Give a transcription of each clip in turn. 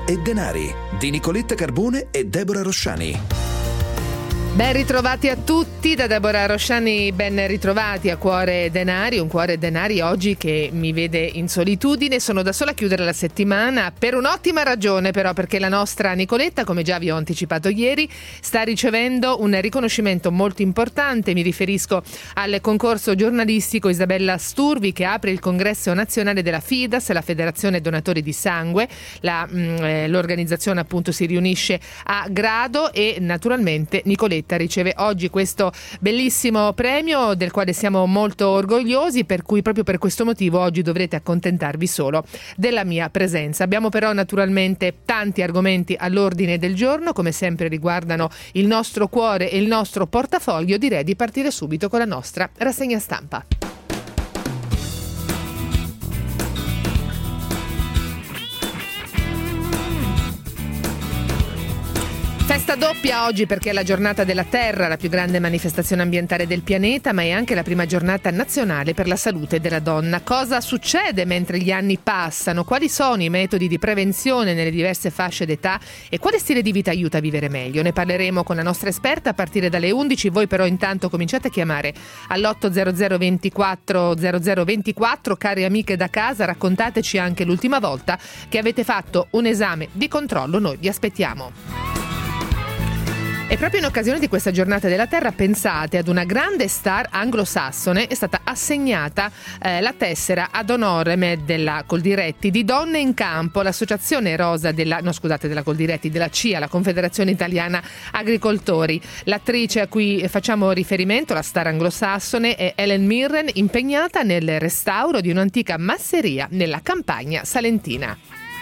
e denari di Nicoletta Carbone e Deborah Rosciani. Ben ritrovati a tutti da Deborah Rosciani, ben ritrovati a Cuore Denari, un Cuore Denari oggi che mi vede in solitudine, sono da sola a chiudere la settimana per un'ottima ragione però, perché la nostra Nicoletta, come già vi ho anticipato ieri, sta ricevendo un riconoscimento molto importante. Mi riferisco al concorso giornalistico Isabella Sturvi che apre il congresso nazionale della FIDAS, la Federazione Donatori di Sangue. L'organizzazione appunto si riunisce a Grado e naturalmente Nicoletta riceve oggi questo bellissimo premio del quale siamo molto orgogliosi, per cui proprio per questo motivo oggi dovrete accontentarvi solo della mia presenza. Abbiamo però naturalmente tanti argomenti all'ordine del giorno, come sempre riguardano il nostro cuore e il nostro portafoglio. Direi di partire subito con la nostra rassegna stampa. Festa doppia oggi perché è la giornata della Terra, la più grande manifestazione ambientale del pianeta, ma è anche la prima giornata nazionale per la salute della donna. Cosa succede mentre gli anni passano? Quali sono i metodi di prevenzione nelle diverse fasce d'età e quale stile di vita aiuta a vivere meglio? Ne parleremo con la nostra esperta a partire dalle 11. Voi però intanto cominciate a chiamare all'800 24 0024. Cari amiche da casa, raccontateci anche l'ultima volta che avete fatto un esame di controllo, noi vi aspettiamo. E proprio in occasione di questa giornata della Terra, pensate, ad una grande star anglosassone è stata assegnata la tessera ad honorem della Coldiretti di Donne in Campo, l'associazione rosa della Coldiretti, della CIA, la Confederazione Italiana Agricoltori. L'attrice a cui facciamo riferimento, la star anglosassone, è Helen Mirren, impegnata nel restauro di un'antica masseria nella campagna salentina.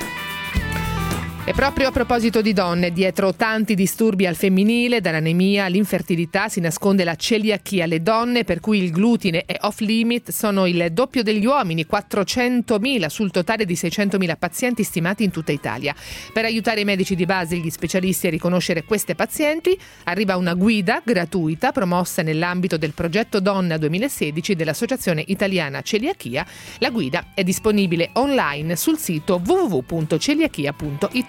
E proprio a proposito di donne, dietro tanti disturbi al femminile, dall'anemia all'infertilità, si nasconde la celiachia. Le donne per cui il glutine è off limit sono il doppio degli uomini, 400.000 sul totale di 600.000 pazienti stimati in tutta Italia. Per aiutare i medici di base e gli specialisti a riconoscere queste pazienti, arriva una guida gratuita promossa nell'ambito del progetto Donna 2016 dell'Associazione Italiana Celiachia. La guida è disponibile online sul sito www.celiachia.it.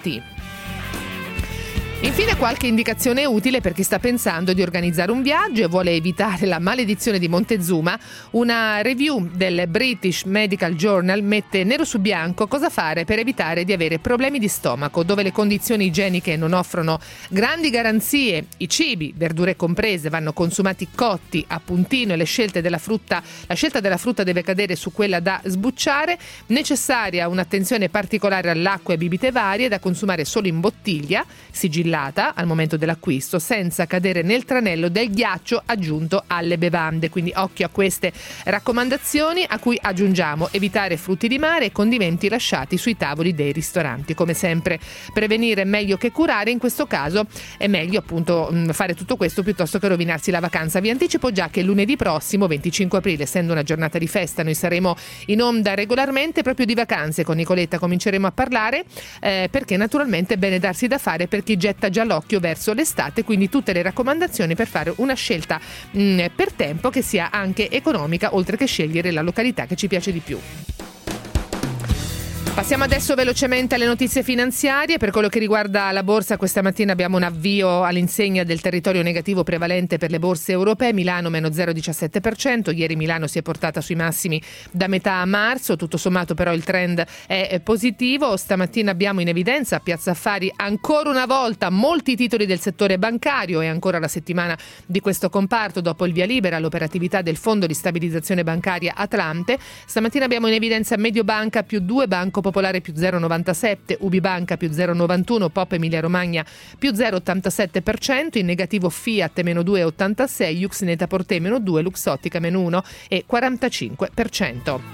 Infine qualche indicazione utile per chi sta pensando di organizzare un viaggio e vuole evitare la maledizione di Montezuma. Una review del British Medical Journal mette nero su bianco cosa fare per evitare di avere problemi di stomaco. Dove le condizioni igieniche non offrono grandi garanzie, i cibi, verdure comprese, vanno consumati cotti a puntino e la scelta della frutta deve cadere su quella da sbucciare. Necessaria un'attenzione particolare all'acqua e bibite varie da consumare solo in bottiglia, sigillata al momento dell'acquisto, senza cadere nel tranello del ghiaccio aggiunto alle bevande. Quindi occhio a queste raccomandazioni, a cui aggiungiamo evitare frutti di mare e condimenti lasciati sui tavoli dei ristoranti. Come sempre, prevenire è meglio che curare. In questo caso è meglio appunto fare tutto questo piuttosto che rovinarsi la vacanza. Vi anticipo già che lunedì prossimo, 25 aprile, essendo una giornata di festa, noi saremo in onda regolarmente proprio di vacanze. Con Nicoletta cominceremo a parlare perché naturalmente è bene darsi da fare per chi getta già l'occhio verso l'estate, quindi tutte le raccomandazioni per fare una scelta per tempo che sia anche economica, oltre che scegliere la località che ci piace di più. Passiamo adesso velocemente alle notizie finanziarie. Per quello che riguarda la borsa, questa mattina abbiamo un avvio all'insegna del territorio negativo prevalente per le borse europee. Milano meno 0,17%, ieri Milano si è portata sui massimi da metà marzo, tutto sommato però il trend è positivo. Stamattina abbiamo in evidenza a Piazza Affari ancora una volta molti titoli del settore bancario. È ancora la settimana di questo comparto dopo il via libera all'operatività del Fondo di Stabilizzazione Bancaria Atlante. Stamattina abbiamo in evidenza Mediobanca più 2, Banco Popolare più 0,97, Ubibanca più 0,91, Pop Emilia Romagna più 0,87%, in negativo Fiat meno 2,86, Yux Net-a-Porter meno 2, Luxottica meno 1,45%.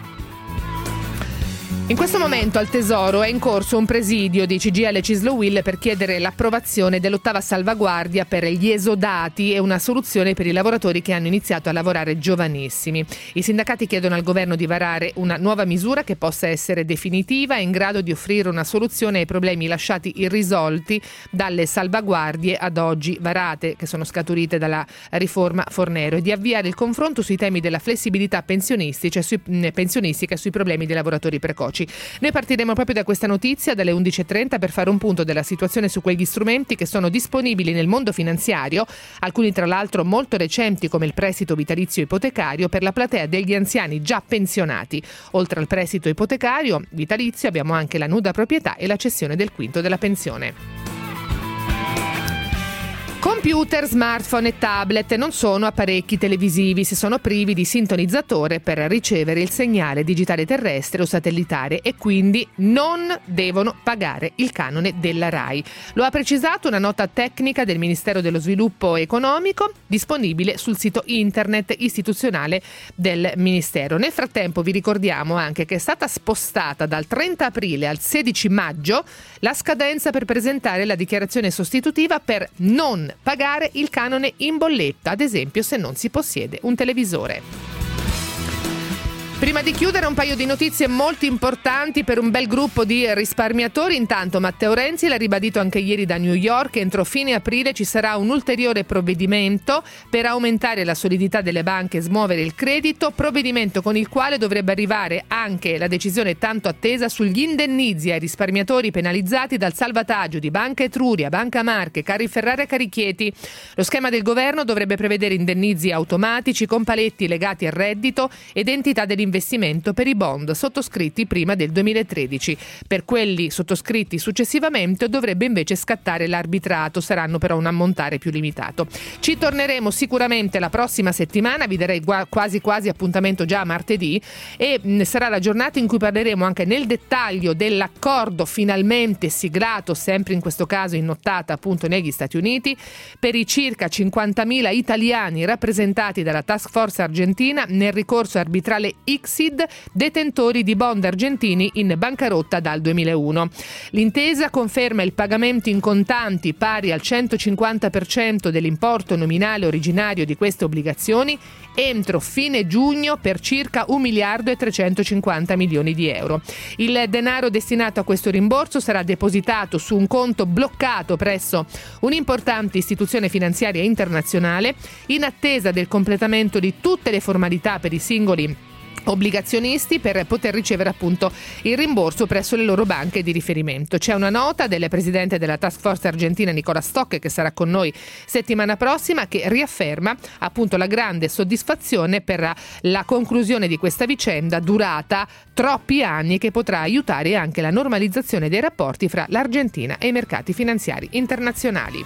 In questo momento al Tesoro è in corso un presidio di CGIL e Cislo-Will per chiedere l'approvazione dell'8ª salvaguardia per gli esodati e una soluzione per i lavoratori che hanno iniziato a lavorare giovanissimi. I sindacati chiedono al governo di varare una nuova misura che possa essere definitiva e in grado di offrire una soluzione ai problemi lasciati irrisolti dalle salvaguardie ad oggi varate, che sono scaturite dalla riforma Fornero, e di avviare il confronto sui temi della flessibilità pensionistica e sui problemi dei lavoratori precoci. arrivarci. Noi partiremo proprio da questa notizia dalle 11.30 per fare un punto della situazione su quegli strumenti che sono disponibili nel mondo finanziario, alcuni tra l'altro molto recenti come il prestito vitalizio ipotecario per la platea degli anziani già pensionati. Oltre al prestito ipotecario vitalizio abbiamo anche la nuda proprietà e la cessione del quinto della pensione. Computer, smartphone e tablet non sono apparecchi televisivi se sono privi di sintonizzatore per ricevere il segnale digitale terrestre o satellitare e quindi non devono pagare il canone della RAI. Lo ha precisato una nota tecnica del Ministero dello Sviluppo Economico disponibile sul sito internet istituzionale del Ministero. Nel frattempo vi ricordiamo anche che è stata spostata dal 30 aprile al 16 maggio la scadenza per presentare la dichiarazione sostitutiva per non pagare il canone in bolletta, ad esempio se non si possiede un televisore. Prima di chiudere un paio di notizie molto importanti per un bel gruppo di risparmiatori. Intanto Matteo Renzi l'ha ribadito anche ieri da New York, entro fine aprile ci sarà un ulteriore provvedimento per aumentare la solidità delle banche e smuovere il credito, provvedimento con il quale dovrebbe arrivare anche la decisione tanto attesa sugli indennizi ai risparmiatori penalizzati dal salvataggio di Banca Etruria, Banca Marche, Carriferrara e Carichieti. Lo schema del governo dovrebbe prevedere indennizi automatici con paletti legati al reddito ed entità dell'investimento per i bond sottoscritti prima del 2013. Per quelli sottoscritti successivamente dovrebbe invece scattare l'arbitrato, saranno però un ammontare più limitato. Ci torneremo sicuramente la prossima settimana, vi darei quasi appuntamento già a martedì e sarà la giornata in cui parleremo anche nel dettaglio dell'accordo finalmente siglato, sempre in questo caso in nottata appunto negli Stati Uniti, per i circa 50.000 italiani rappresentati dalla Task Force argentina nel ricorso arbitrale ICSID, detentori di bond argentini in bancarotta dal 2001. L'intesa conferma il pagamento in contanti pari al 150% dell'importo nominale originario di queste obbligazioni entro fine giugno per circa 1 miliardo e 350 milioni di euro. Il denaro destinato a questo rimborso sarà depositato su un conto bloccato presso un'importante istituzione finanziaria internazionale in attesa del completamento di tutte le formalità per i singoli obbligazionisti per poter ricevere appunto il rimborso presso le loro banche di riferimento. C'è una nota del presidente della Task Force argentina Nicola Stock, che sarà con noi settimana prossima, che riafferma appunto la grande soddisfazione per la conclusione di questa vicenda durata troppi anni, che potrà aiutare anche la normalizzazione dei rapporti fra l'Argentina e i mercati finanziari internazionali.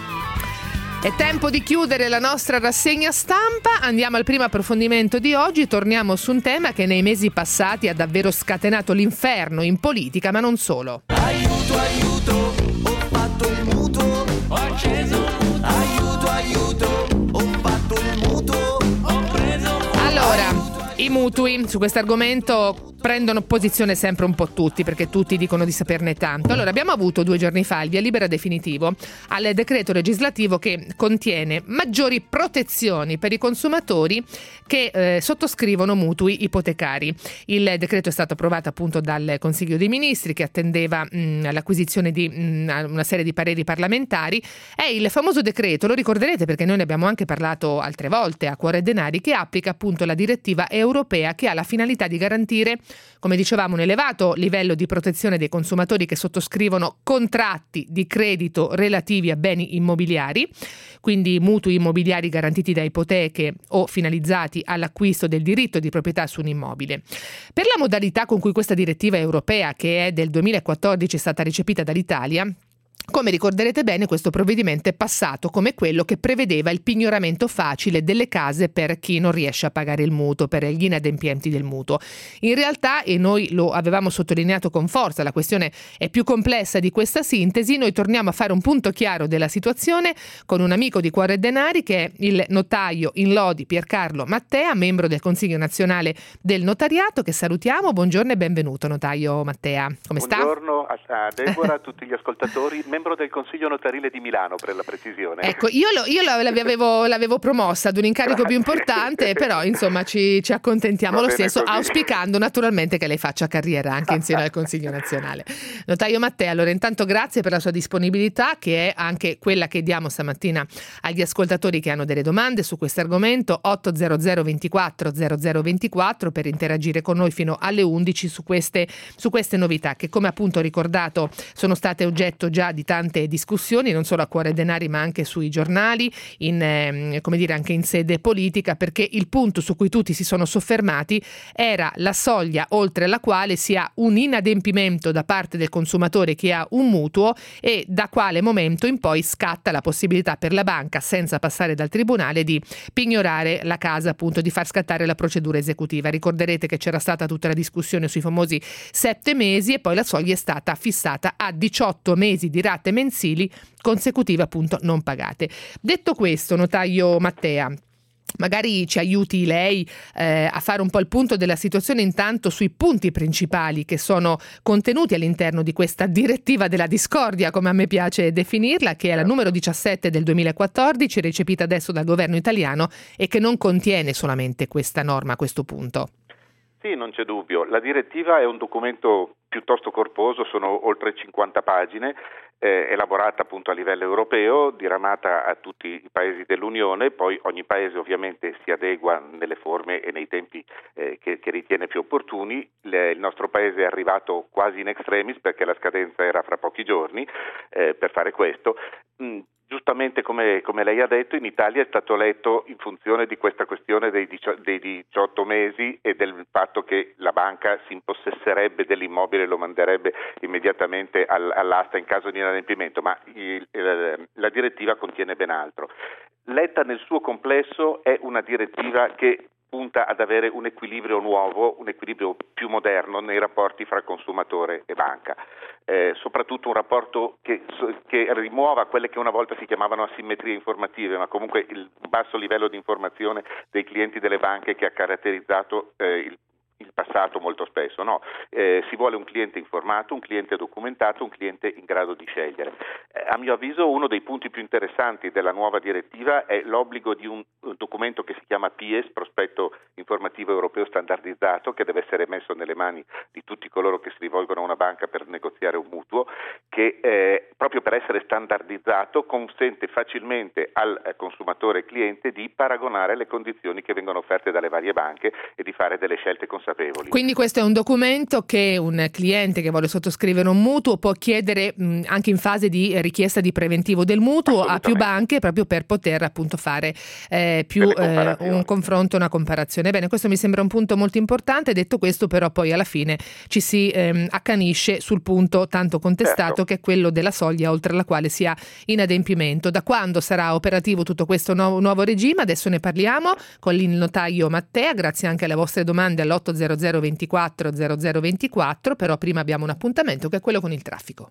È tempo di chiudere la nostra rassegna stampa, andiamo al primo approfondimento di oggi, torniamo su un tema che nei mesi passati ha davvero scatenato l'inferno in politica, ma non solo. Aiuto, ho fatto il mutuo, ho acceso il mutuo. Aiuto, ho fatto il mutuo, ho preso. Allora, i mutui, su questo argomento prendono posizione sempre un po' tutti, perché tutti dicono di saperne tanto. Allora, abbiamo avuto 2 giorni fa il via libera definitivo al decreto legislativo che contiene maggiori protezioni per i consumatori che sottoscrivono mutui ipotecari. Il decreto è stato approvato appunto dal Consiglio dei Ministri, che attendeva l'acquisizione di una serie di pareri parlamentari. È il famoso decreto, lo ricorderete perché noi ne abbiamo anche parlato altre volte a Cuore e Denari, che applica appunto la direttiva europea che ha la finalità di garantire, come dicevamo, un elevato livello di protezione dei consumatori che sottoscrivono contratti di credito relativi a beni immobiliari, quindi mutui immobiliari garantiti da ipoteche o finalizzati all'acquisto del diritto di proprietà su un immobile. Per la modalità con cui questa direttiva europea, che è del 2014, è stata recepita dall'Italia, come ricorderete bene, questo provvedimento è passato come quello che prevedeva il pignoramento facile delle case per chi non riesce a pagare il mutuo, per gli inadempienti del mutuo. In realtà, e noi lo avevamo sottolineato con forza, la questione è più complessa di questa sintesi. Noi torniamo a fare un punto chiaro della situazione con un amico di Cuore e Denari, che è il notaio in lodi Piercarlo Mattea, membro del Consiglio Nazionale del Notariato, che salutiamo. Buongiorno e benvenuto, notaio Mattea. Come sta? Buongiorno a Deborah, a tutti gli ascoltatori. membro del Consiglio Notarile di Milano, per la precisione. Ecco, io l'avevo promossa ad un incarico più importante, però insomma ci accontentiamo lo stesso, così. Auspicando naturalmente che lei faccia carriera anche insieme al Consiglio nazionale. Notaio Mattea, allora intanto grazie per la sua disponibilità, che è anche quella che diamo stamattina agli ascoltatori che hanno delle domande su questo argomento. 800 24 0024 per interagire con noi fino alle 11 su queste novità che, come appunto ricordato, sono state oggetto già di tante discussioni, non solo a Cuore Denari ma anche sui giornali, anche in sede politica, perché il punto su cui tutti si sono soffermati era la soglia oltre la quale si ha un inadempimento da parte del consumatore che ha un mutuo e da quale momento in poi scatta la possibilità per la banca, senza passare dal tribunale, di pignorare la casa, appunto di far scattare la procedura esecutiva. Ricorderete che c'era stata tutta la discussione sui famosi 7 mesi e poi la soglia è stata fissata a 18 mesi di rate mensili consecutive, appunto non pagate. Detto questo, notaio Mattea, magari ci aiuti lei a fare un po' il punto della situazione intanto sui punti principali che sono contenuti all'interno di questa direttiva della discordia, come a me piace definirla, che è la numero 17 del 2014, recepita adesso dal governo italiano e che non contiene solamente questa norma a questo punto. Sì, non c'è dubbio. La direttiva è un documento piuttosto corposo, sono oltre 50 pagine, elaborata appunto a livello europeo, diramata a tutti i paesi dell'Unione, poi ogni paese ovviamente si adegua nelle forme e nei tempi che ritiene più opportuni. Il nostro paese è arrivato quasi in extremis perché la scadenza era fra pochi giorni per fare questo. Giustamente come lei ha detto, in Italia è stato letto in funzione di questa questione dei 18 mesi e del fatto che la banca si impossesserebbe dell'immobile e lo manderebbe immediatamente all'asta in caso di inadempimento, ma la direttiva contiene ben altro. Letta nel suo complesso è una direttiva che punta ad avere un equilibrio nuovo, un equilibrio più moderno nei rapporti fra consumatore e banca. Soprattutto un rapporto che rimuova quelle che una volta si chiamavano asimmetrie informative, ma comunque il basso livello di informazione dei clienti delle banche che ha caratterizzato il passato molto spesso. No, si vuole un cliente informato, un cliente documentato, un cliente in grado di scegliere. A mio avviso uno dei punti più interessanti della nuova direttiva è l'obbligo di un documento che si chiama PIES, prospetto informativo europeo standardizzato, che deve essere messo nelle mani di tutti coloro che si rivolgono a una banca per negoziare un mutuo, che proprio per essere standardizzato consente facilmente al consumatore cliente di paragonare le condizioni che vengono offerte dalle varie banche e di fare delle scelte consapevoli. Quindi questo è un documento che un cliente che vuole sottoscrivere un mutuo può chiedere anche in fase di richiesta di preventivo del mutuo a più banche, proprio per poter appunto fare un confronto, una comparazione. Bene, questo mi sembra un punto molto importante. Detto questo, però poi alla fine ci si accanisce sul punto tanto contestato, certo, che è quello della soglia oltre la quale si ha inadempimento. Da quando sarà operativo tutto questo nuovo regime? Adesso ne parliamo con il notaio Mattea, grazie anche alle vostre domande all'800 24 0024, però prima abbiamo un appuntamento che è quello con il traffico.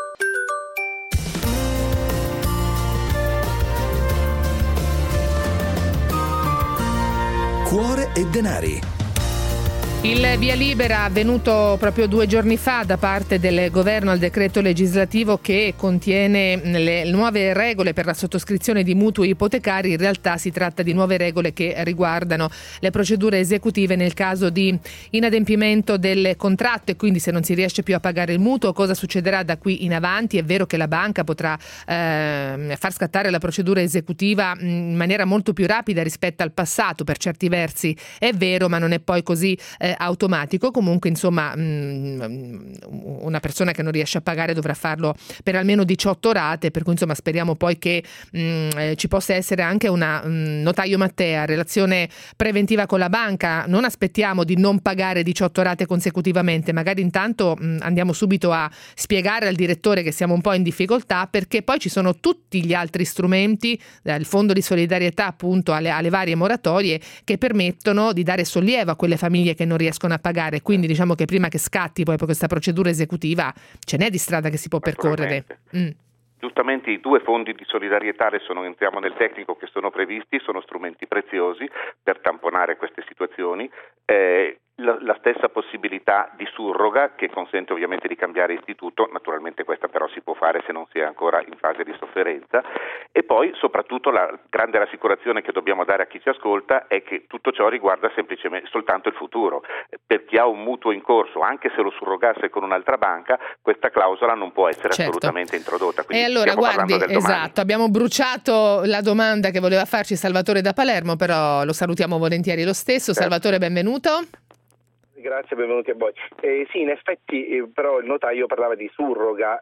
Cuore e Denari. Il via libera avvenuto proprio 2 giorni fa da parte del governo al decreto legislativo che contiene le nuove regole per la sottoscrizione di mutui ipotecari. In realtà si tratta di nuove regole che riguardano le procedure esecutive nel caso di inadempimento del contratto, e quindi se non si riesce più a pagare il mutuo, cosa succederà da qui in avanti. È vero che la banca potrà far scattare la procedura esecutiva in maniera molto più rapida rispetto al passato, per certi versi è vero, ma non è poi così automatico. Comunque insomma una persona che non riesce a pagare dovrà farlo per almeno 18 rate, per cui insomma speriamo poi che ci possa essere anche una notaio Mattea, relazione preventiva con la banca. Non aspettiamo di non pagare 18 rate consecutivamente, magari intanto andiamo subito a spiegare al direttore che siamo un po' in difficoltà, perché poi ci sono tutti gli altri strumenti, dal fondo di solidarietà appunto alle varie moratorie, che permettono di dare sollievo a quelle famiglie che non riescono a pagare. Quindi diciamo che prima che scatti poi questa procedura esecutiva ce n'è di strada che si può percorrere. Giustamente i 2 fondi di solidarietà, adesso non entriamo nel tecnico, che sono previsti, sono strumenti preziosi per tamponare queste situazioni. la stessa possibilità di surroga che consente ovviamente di cambiare istituto, naturalmente questa però si può fare se non si è ancora in fase di sofferenza, e poi soprattutto la grande rassicurazione che dobbiamo dare a chi ci ascolta è che tutto ciò riguarda semplicemente soltanto il futuro. Per chi ha un mutuo in corso, anche se lo surrogasse con un'altra banca, questa clausola non può essere assolutamente introdotta. E allora guardi, esatto, abbiamo bruciato la domanda che voleva farci Salvatore da Palermo, però lo salutiamo volentieri lo stesso. Certo. Salvatore, benvenuto. Grazie, benvenuti a voi. Sì, in effetti però il notaio parlava di surroga,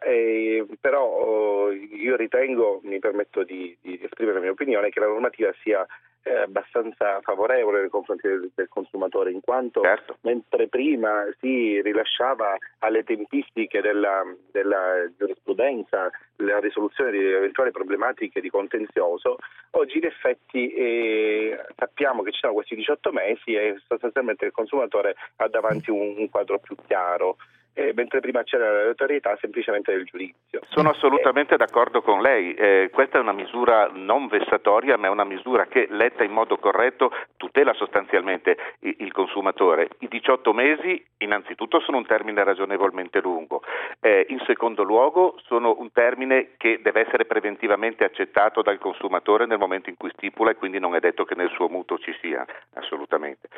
però io ritengo, mi permetto di esprimere la mia opinione, che la normativa sia abbastanza favorevole nei confronti del consumatore, in quanto mentre prima si rilasciava alle tempistiche della giurisprudenza la risoluzione di eventuali problematiche di contenzioso, oggi in effetti sappiamo che ci sono questi 18 mesi e sostanzialmente il consumatore ha davanti un quadro più chiaro. Mentre prima c'era l'autorità semplicemente del giudizio. Sono assolutamente d'accordo con lei, questa è una misura non vessatoria, ma è una misura che, letta in modo corretto, tutela sostanzialmente il consumatore. I 18 mesi innanzitutto sono un termine ragionevolmente lungo, in secondo luogo sono un termine che deve essere preventivamente accettato dal consumatore nel momento in cui stipula, e quindi non è detto che nel suo mutuo ci sia, assolutamente.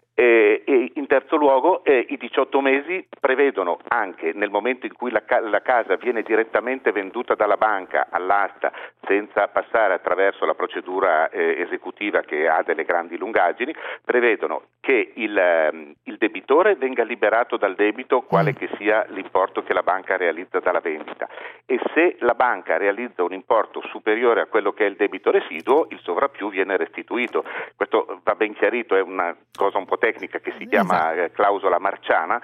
E in terzo luogo i 18 mesi prevedono anche nel momento in cui la casa viene direttamente venduta dalla banca all'asta senza passare attraverso la procedura esecutiva che ha delle grandi lungaggini, prevedono che il debitore venga liberato dal debito quale che sia l'importo che la banca realizza dalla vendita, e se la banca realizza un importo superiore a quello che è il debito residuo, il sovrappiù viene restituito. Questo va ben chiarito, è una cosa un po' tecnica che si chiama clausola marciana.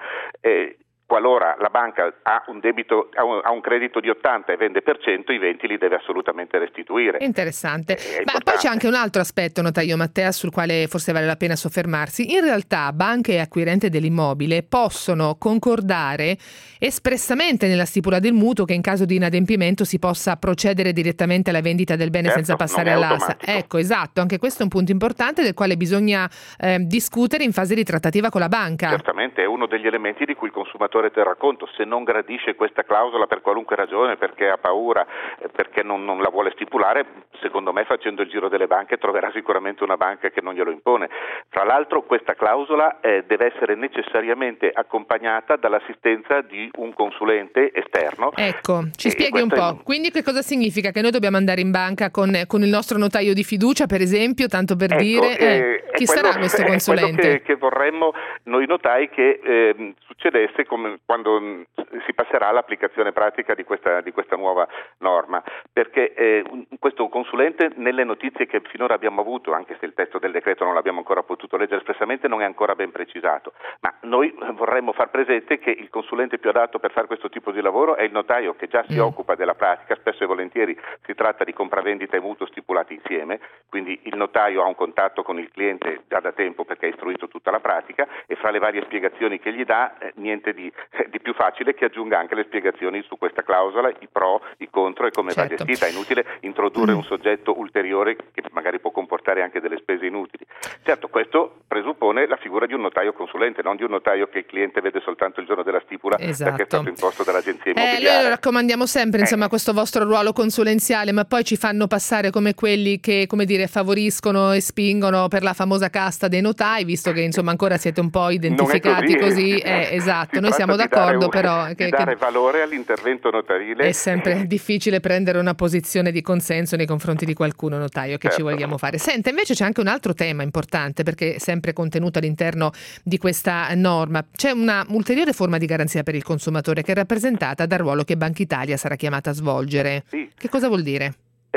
Qualora la banca ha un debito, ha un credito di 80 e vende per 100, i 20 li deve assolutamente restituire. Interessante. Ma poi c'è anche un altro aspetto, notaio Mattea, sul quale forse vale la pena soffermarsi. In realtà banche e acquirente dell'immobile possono concordare espressamente nella stipula del mutuo che in caso di inadempimento si possa procedere direttamente alla vendita del bene senza passare all'asta. Ecco, esatto, anche questo è un punto importante del quale bisogna discutere in fase di trattativa con la banca. Certamente, è uno degli elementi di cui il consumatore terrà conto. Se non gradisce questa clausola per qualunque ragione, perché ha paura, perché non la vuole stipulare, secondo me facendo il giro delle banche troverà sicuramente una banca che non glielo impone. Tra l'altro questa clausola deve essere necessariamente accompagnata dall'assistenza di un consulente esterno. Ecco, ci spieghi un po'. Quindi che cosa significa? Che noi dobbiamo andare in banca con il nostro notaio di fiducia, per esempio, tanto per dire chi sarà questo consulente? È quello che vorremmo noi notai che succedesse come quando si passerà all'applicazione pratica di questa nuova norma, perché questo consulente, nelle notizie che finora abbiamo avuto, anche se il testo del decreto non l'abbiamo ancora potuto leggere espressamente, non è ancora ben precisato, ma noi vorremmo far presente che il consulente più adatto per fare questo tipo di lavoro è il notaio, che già si occupa della pratica. Spesso e volentieri si tratta di compravendita e mutuo stipulati insieme, quindi il notaio ha un contatto con il cliente già da tempo perché ha istruito tutta la pratica, e fra le varie spiegazioni che gli dà niente di più facile che aggiunga anche le spiegazioni su questa clausola, i pro, i contro e come va gestita. È inutile introdurre un soggetto ulteriore che magari può comportare anche delle spese inutili. Certo, questo presuppone la figura di un notaio consulente, non di un notaio che il cliente vede soltanto il giorno della stipula, perché è stato imposto dall'agenzia immobiliare. Noi lo raccomandiamo sempre, insomma, questo vostro ruolo consulenziale, ma poi ci fanno passare come quelli che, come dire, favoriscono e spingono per la famosa casta dei notai, visto che insomma ancora siete un po' identificati così. Esatto, noi siamo d'accordo, però di dare valore all'intervento notarile. È sempre difficile prendere una posizione di consenso nei confronti di qualcuno, notaio, che ci vogliamo fare. Senta, invece c'è anche un altro tema importante, perché è sempre contenuto all'interno di questa norma. C'è una ulteriore forma di garanzia per il consumatore che è rappresentata dal ruolo che Banca Italia sarà chiamata a svolgere. Sì. Che cosa vuol dire?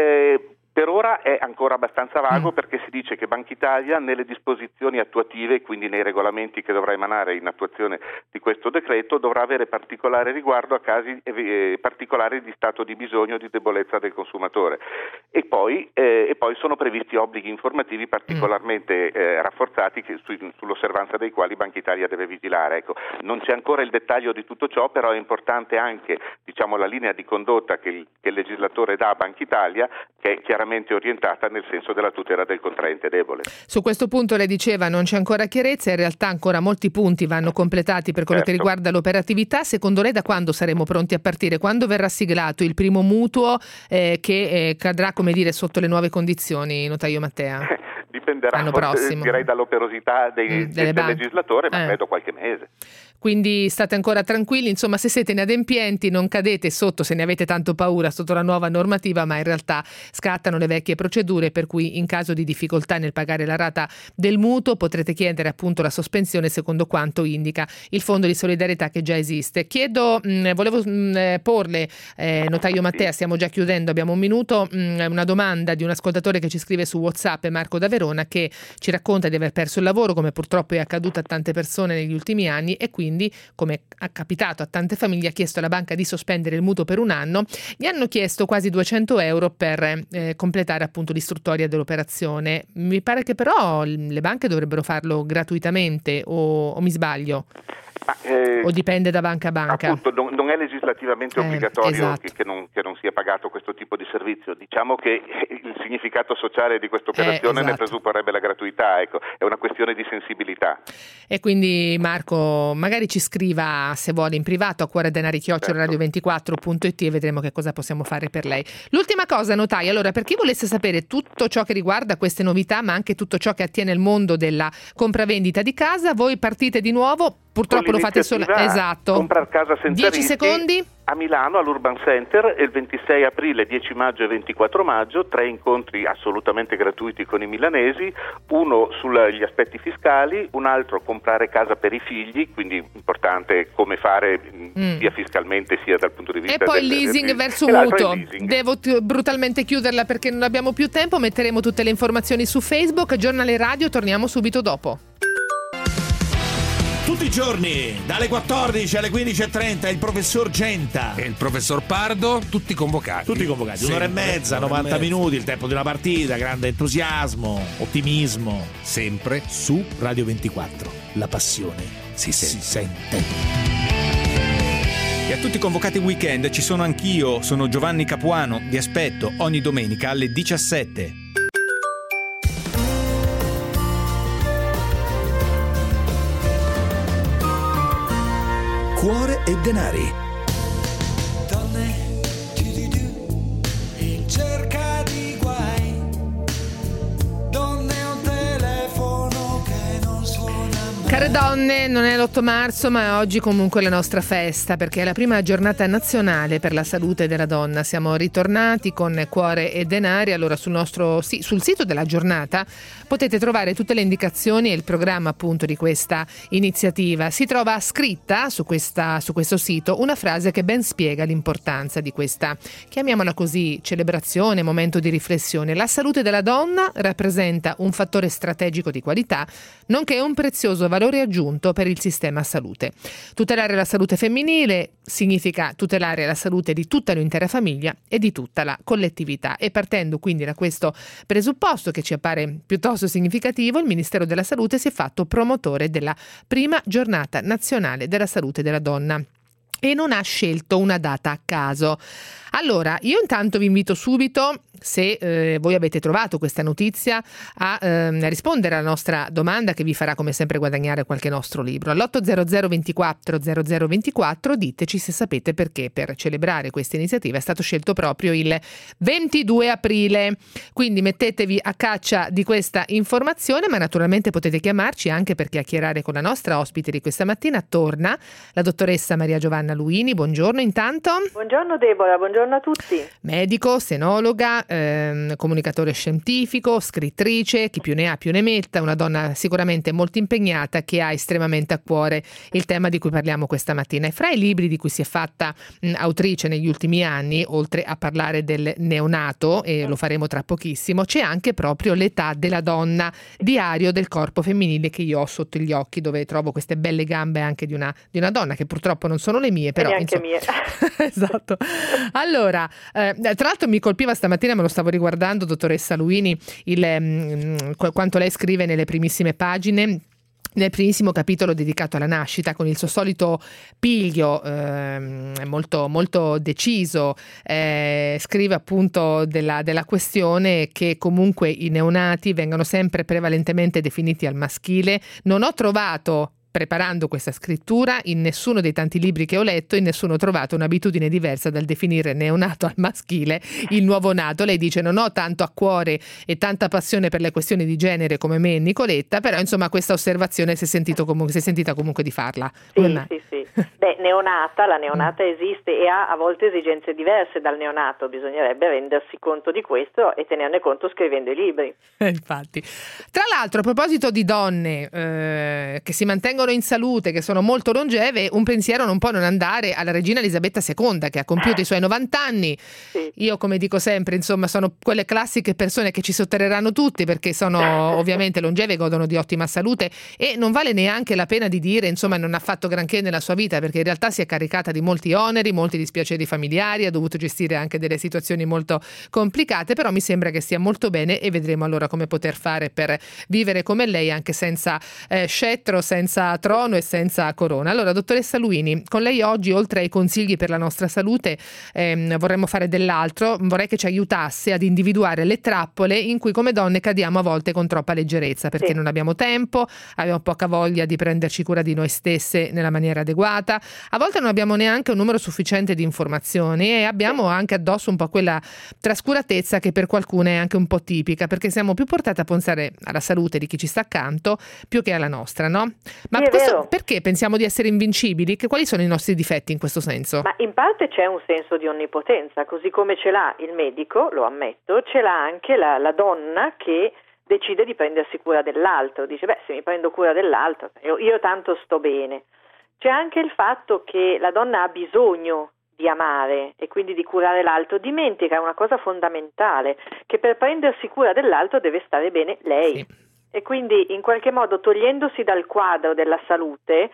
Per ora è ancora abbastanza vago, perché si dice che Banca Italia nelle disposizioni attuative, quindi nei regolamenti che dovrà emanare in attuazione di questo decreto, dovrà avere particolare riguardo a casi particolari di stato di bisogno, di debolezza del consumatore, e poi sono previsti obblighi informativi particolarmente rafforzati sull'osservanza dei quali Banca Italia deve vigilare. Ecco, non c'è ancora il dettaglio di tutto ciò, però è importante anche, diciamo, la linea di condotta che il legislatore dà a Banca Italia, che è chiaramente chiaramente orientata nel senso della tutela del contraente debole. Su questo punto lei diceva non c'è ancora chiarezza, in realtà ancora molti punti vanno completati per quello che riguarda l'operatività. Secondo lei da quando saremo pronti a partire? Quando verrà siglato il primo mutuo che cadrà, come dire, sotto le nuove condizioni, notaio Mattea? Dipenderà direi dall'operosità del legislatore, ma credo qualche mese. Quindi state ancora tranquilli, insomma, se siete inadempienti non cadete sotto, se ne avete tanto paura, sotto la nuova normativa, ma in realtà scattano le vecchie procedure, per cui in caso di difficoltà nel pagare la rata del mutuo potrete chiedere appunto la sospensione secondo quanto indica il fondo di solidarietà che già esiste. Volevo porle, notaio Mattea, stiamo già chiudendo, abbiamo un minuto, una domanda di un ascoltatore che ci scrive su WhatsApp, Marco da Verona, che ci racconta di aver perso il lavoro, come purtroppo è accaduto a tante persone negli ultimi anni, e quindi, come è capitato a tante famiglie, ha chiesto alla banca di sospendere il mutuo per un anno. Gli hanno chiesto quasi 200 euro per completare appunto l'istruttoria dell'operazione. Mi pare che però le banche dovrebbero farlo gratuitamente, o mi sbaglio? O dipende da banca a banca? Appunto, non è legislativamente obbligatorio, esatto, che non sia pagato questo tipo di servizio. Diciamo che il significato sociale di questa operazione ne presupporrebbe la gratuità, ecco, è una questione di sensibilità. E quindi Marco magari ci scriva, se vuole, in privato a cuoredenari@radio24.it e vedremo che cosa possiamo fare per lei. L'ultima cosa, notai, allora, per chi volesse sapere tutto ciò che riguarda queste novità, ma anche tutto ciò che attiene il mondo della compravendita di casa, voi partite di nuovo. Purtroppo lo fate solo, esatto. Comprar casa senza 10 rischi, secondi. A Milano all'Urban Center il 26 aprile, 10 maggio e 24 maggio, 3 incontri assolutamente gratuiti con i milanesi, uno sugli aspetti fiscali, un altro comprare casa per i figli, quindi importante come fare sia fiscalmente sia dal punto di vista e poi il leasing verso mutuo. Devo brutalmente chiuderla perché non abbiamo più tempo, metteremo tutte le informazioni su Facebook, Giornale Radio, torniamo subito dopo. Tutti i giorni, dalle 14 alle 15:30, il professor Genta e il professor Pardo, tutti convocati. Un'ora e mezza, 90 minuti, il tempo di una partita, grande entusiasmo, ottimismo. Sempre su Radio 24. La passione si sente. E a tutti i convocati weekend ci sono anch'io, sono Giovanni Capuano, vi aspetto ogni domenica alle 17. Cuore e denari. Donne, in cerca di guai. Donne, un telefono che non suona mai. Care donne, non è l'8 marzo, ma è oggi comunque la nostra festa, perché è la prima giornata nazionale per la salute della donna. Siamo ritornati con Cuore e Denari. Allora, sul sito della giornata potete trovare tutte le indicazioni e il programma appunto di questa iniziativa. Si trova scritta su questo sito una frase che ben spiega l'importanza di questa, chiamiamola così, celebrazione, momento di riflessione. La salute della donna rappresenta un fattore strategico di qualità, nonché un prezioso valore aggiunto per il sistema salute. Tutelare la salute femminile significa tutelare la salute di tutta l'intera famiglia e di tutta la collettività. E partendo quindi da questo presupposto, che ci appare piuttosto significativo, il Ministero della Salute si è fatto promotore della prima giornata nazionale della salute della donna e non ha scelto una data a caso. Allora, io intanto vi invito subito, se voi avete trovato questa notizia, a rispondere alla nostra domanda che vi farà come sempre guadagnare qualche nostro libro. All'800 24 0024 diteci se sapete perché per celebrare questa iniziativa è stato scelto proprio il 22 aprile. Quindi mettetevi a caccia di questa informazione, ma naturalmente potete chiamarci anche per chiacchierare con la nostra ospite di questa mattina. Torna la dottoressa Maria Giovanna Luini. Buongiorno intanto. Buongiorno Deborah, buongiorno a tutti. Medico, senologa, comunicatore scientifico, scrittrice, chi più ne ha più ne metta, una donna sicuramente molto impegnata che ha estremamente a cuore il tema di cui parliamo questa mattina. E fra i libri di cui si è fatta autrice negli ultimi anni, oltre a parlare del neonato, e lo faremo tra pochissimo, c'è anche proprio L'età della donna, diario del corpo femminile, che io ho sotto gli occhi, dove trovo queste belle gambe anche di una donna, che purtroppo non sono le mie, però neanche mie. Esatto. Allora, tra l'altro mi colpiva stamattina, me lo stavo riguardando, dottoressa Luini, quanto lei scrive nelle primissime pagine nel primissimo capitolo dedicato alla nascita, con il suo solito piglio molto, molto deciso, scrive appunto della questione che comunque i neonati vengano sempre prevalentemente definiti al maschile. Non ho trovato, preparando questa scrittura, in nessuno dei tanti libri che ho letto, in nessuno ho trovato un'abitudine diversa dal definire neonato al maschile il nuovo nato. Lei dice: non ho tanto a cuore e tanta passione per le questioni di genere come me e Nicoletta, però insomma questa osservazione si è sentita comunque di farla. Sì. Beh, la neonata esiste e ha a volte esigenze diverse dal neonato, bisognerebbe rendersi conto di questo e tenerne conto scrivendo i libri. Infatti. Tra l'altro, a proposito di donne che si mantengono in salute, che sono molto longeve, un pensiero non può non andare alla regina Elisabetta II, che ha compiuto i suoi 90 anni. Sì. Io, come dico sempre, insomma, sono quelle classiche persone che ci sotterreranno tutti, perché sono ovviamente longeve, godono di ottima salute, e non vale neanche la pena di dire, insomma, non ha fatto granché nella sua vita, perché in realtà si è caricata di molti oneri, molti dispiaceri familiari, ha dovuto gestire anche delle situazioni molto complicate, però mi sembra che stia molto bene, e vedremo allora come poter fare per vivere come lei, anche senza scettro, senza trono e senza corona. Allora, dottoressa Luini, con lei oggi, oltre ai consigli per la nostra salute, vorremmo fare dell'altro. Vorrei che ci aiutasse ad individuare le trappole in cui come donne cadiamo a volte con troppa leggerezza, perché non abbiamo tempo, abbiamo poca voglia di prenderci cura di noi stesse nella maniera adeguata, a volte non abbiamo neanche un numero sufficiente di informazioni e abbiamo anche addosso un po' quella trascuratezza che per qualcuno è anche un po' tipica, perché siamo più portati a pensare alla salute di chi ci sta accanto più che alla nostra, no? Ma perché pensiamo di essere invincibili? Quali sono i nostri difetti in questo senso? Ma in parte c'è un senso di onnipotenza, così come ce l'ha il medico, lo ammetto, ce l'ha anche la donna che decide di prendersi cura dell'altro, dice se mi prendo cura dell'altro io tanto sto bene. C'è anche il fatto che la donna ha bisogno di amare e quindi di curare l'altro, dimentica una cosa fondamentale, che per prendersi cura dell'altro deve stare bene lei. Sì. E quindi in qualche modo, togliendosi dal quadro della salute,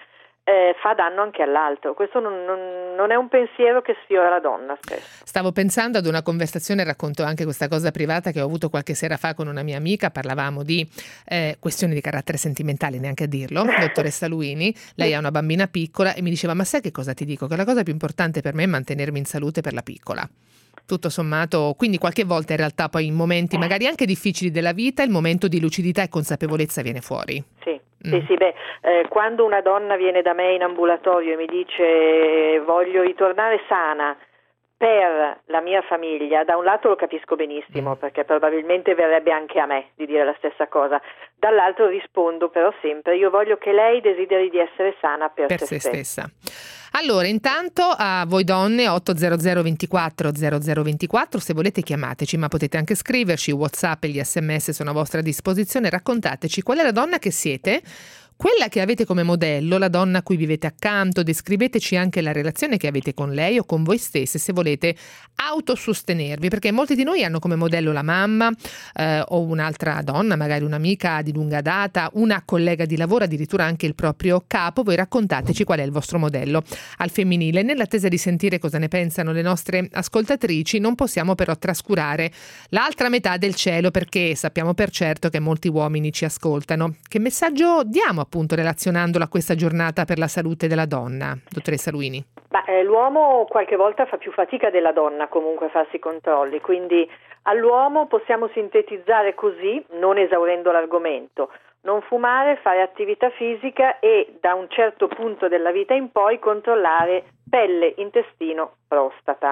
fa danno anche all'altro. Questo non è un pensiero che sfiora la donna spesso. Stavo pensando ad una conversazione, racconto anche questa cosa privata che ho avuto qualche sera fa con una mia amica. Parlavamo di questioni di carattere sentimentale, neanche a dirlo, dottoressa Luini. Lei ha una bambina piccola e mi diceva: ma sai che cosa ti dico? Che la cosa più importante per me è mantenermi in salute per la piccola. Tutto sommato, quindi qualche volta in realtà poi in momenti magari anche difficili della vita il momento di lucidità e consapevolezza viene fuori. Sì. Quando una donna viene da me in ambulatorio e mi dice voglio ritornare sana per la mia famiglia, da un lato lo capisco benissimo, perché probabilmente verrebbe anche a me di dire la stessa cosa, dall'altro rispondo però sempre: io voglio che lei desideri di essere sana per se stessa. Allora, intanto a voi donne 800 24 0024, se volete chiamateci, ma potete anche scriverci. WhatsApp e gli SMS sono a vostra disposizione. Raccontateci qual è la donna che siete, quella che avete come modello, la donna a cui vivete accanto. Descriveteci anche la relazione che avete con lei o con voi stesse, se volete autosostenervi, perché molti di noi hanno come modello la mamma o un'altra donna, magari un'amica di lunga data, una collega di lavoro, addirittura anche il proprio capo. Voi raccontateci qual è il vostro modello al femminile. Nell'attesa di sentire cosa ne pensano le nostre ascoltatrici, non possiamo però trascurare l'altra metà del cielo, perché sappiamo per certo che molti uomini ci ascoltano. Che messaggio diamo appunto relazionandolo a questa giornata per la salute della donna, dottoressa Luini? L'uomo qualche volta fa più fatica della donna comunque a farsi controlli, quindi all'uomo possiamo sintetizzare così, non esaurendo l'argomento: non fumare, fare attività fisica e da un certo punto della vita in poi controllare pelle, intestino, prostata.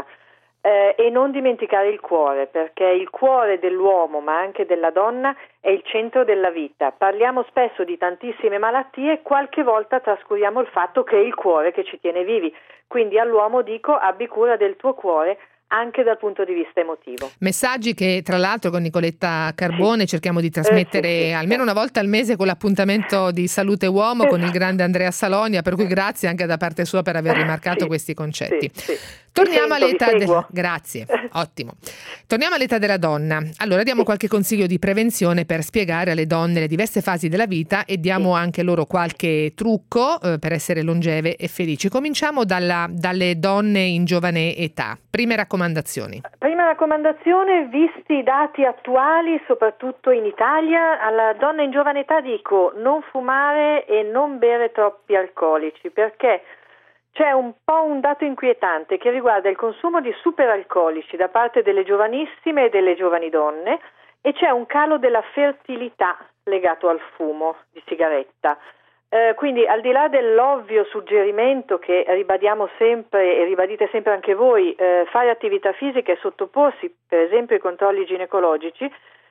E non dimenticare il cuore, perché il cuore dell'uomo ma anche della donna è il centro della vita. Parliamo spesso di tantissime malattie e qualche volta trascuriamo il fatto che è il cuore che ci tiene vivi. Quindi all'uomo dico: abbi cura del tuo cuore anche dal punto di vista emotivo. Messaggi che tra l'altro con Nicoletta Carbone cerchiamo di trasmettere almeno una volta al mese con l'appuntamento di Salute Uomo con il grande Andrea Salonia, per cui grazie anche da parte sua per aver rimarcato questi concetti. Torniamo all'età seguo. Grazie, ottimo. Torniamo all'età della donna. Allora diamo qualche consiglio di prevenzione per spiegare alle donne le diverse fasi della vita e diamo anche loro qualche trucco per essere longeve e felici. Cominciamo dalle donne in giovane età. Prime raccomandazioni. Prima raccomandazione, visti i dati attuali, soprattutto in Italia, alla donna in giovane età dico non fumare e non bere troppi alcolici, perché c'è un po' un dato inquietante che riguarda il consumo di superalcolici da parte delle giovanissime e delle giovani donne e c'è un calo della fertilità legato al fumo di sigaretta. Quindi al di là dell'ovvio suggerimento che ribadiamo sempre e ribadite sempre anche voi, fare attività fisica e sottoporsi per esempio ai controlli ginecologici,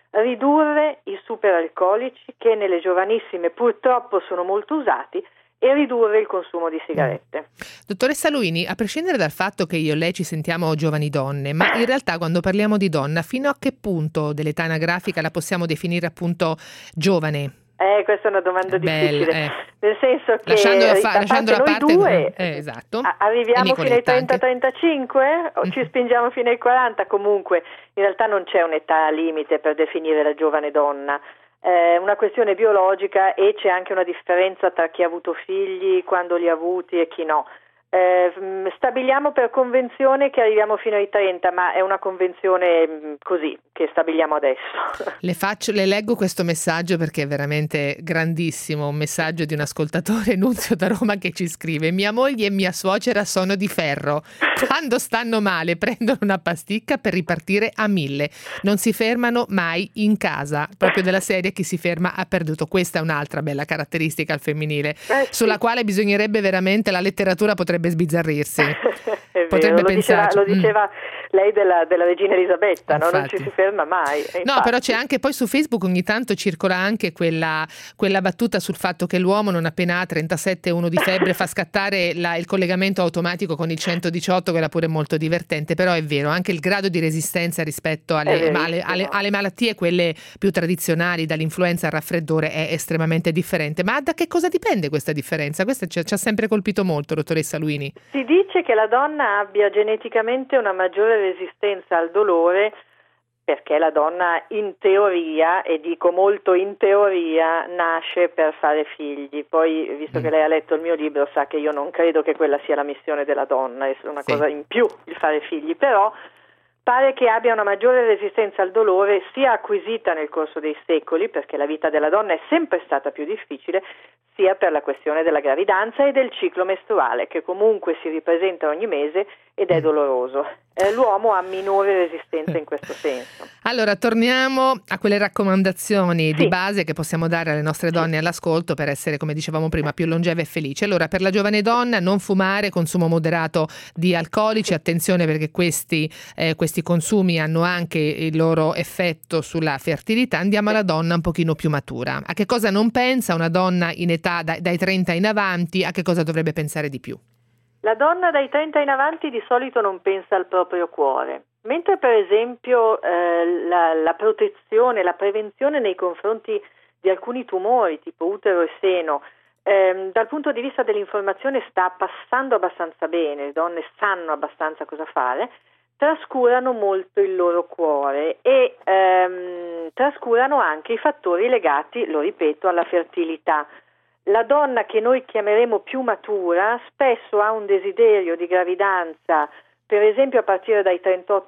ridurre i superalcolici che nelle giovanissime purtroppo sono molto usati e ridurre il consumo di sigarette. Dottoressa Luini, a prescindere dal fatto che io e lei ci sentiamo giovani donne, ma in realtà quando parliamo di donna, fino a che punto dell'età anagrafica la possiamo definire appunto giovane? Questa è una domanda difficile, nel senso che lasciando da parte noi due esatto. Arriviamo fino ai 30-35 o ci spingiamo fino ai 40, comunque in realtà non c'è un'età limite per definire la giovane donna. È una questione biologica e c'è anche una differenza tra chi ha avuto figli, quando li ha avuti e chi no. Stabiliamo per convenzione che arriviamo fino ai 30, ma è una convenzione così che stabiliamo adesso. Le leggo questo messaggio perché è veramente grandissimo, un messaggio di un ascoltatore, Nunzio da Roma, che ci scrive: mia moglie e mia suocera sono di ferro, quando stanno male prendono una pasticca per ripartire a 1000, non si fermano mai in casa, proprio della serie chi si ferma ha perduto. Questa è un'altra bella caratteristica al femminile, sulla quale bisognerebbe veramente, la letteratura potrebbe sbizzarrirsi. Potrebbe pensarci. Lo diceva lei della regina Elisabetta, no? Non ci si ferma mai. No, però c'è anche poi su Facebook ogni tanto circola anche quella battuta sul fatto che l'uomo non appena ha 37,1 di febbre fa scattare il collegamento automatico con il 118, che era pure molto divertente, però è vero, anche il grado di resistenza rispetto alle malattie, quelle più tradizionali, dall'influenza al raffreddore, è estremamente differente. Ma da che cosa dipende questa differenza? Questa ci ha sempre colpito molto, dottoressa Luini. Si dice che la donna abbia geneticamente una maggiore resistenza al dolore perché la donna in teoria, e dico molto in teoria, nasce per fare figli. Poi, visto che lei ha letto il mio libro, sa che io non credo che quella sia la missione della donna, è una cosa in più il fare figli, però pare che abbia una maggiore resistenza al dolore, sia acquisita nel corso dei secoli, perché la vita della donna è sempre stata più difficile, sia per la questione della gravidanza e del ciclo mestruale, che comunque si ripresenta ogni mese ed è doloroso. L'uomo ha minore resistenza in questo senso. Allora, torniamo a quelle raccomandazioni di base che possiamo dare alle nostre donne all'ascolto per essere, come dicevamo prima, più longeve e felici. Allora, per la giovane donna, non fumare, consumo moderato di alcolici, attenzione perché questi consumi hanno anche il loro effetto sulla fertilità. Andiamo alla donna un pochino più matura. A che cosa non pensa una donna in età dai 30 in avanti? A che cosa dovrebbe pensare di più? La donna dai 30 in avanti di solito non pensa al proprio cuore, mentre per esempio la protezione, la prevenzione nei confronti di alcuni tumori tipo utero e seno, dal punto di vista dell'informazione sta passando abbastanza bene, le donne sanno abbastanza cosa fare, trascurano molto il loro cuore e trascurano anche i fattori legati, lo ripeto, alla fertilità. La donna che noi chiameremo più matura spesso ha un desiderio di gravidanza, per esempio a partire dai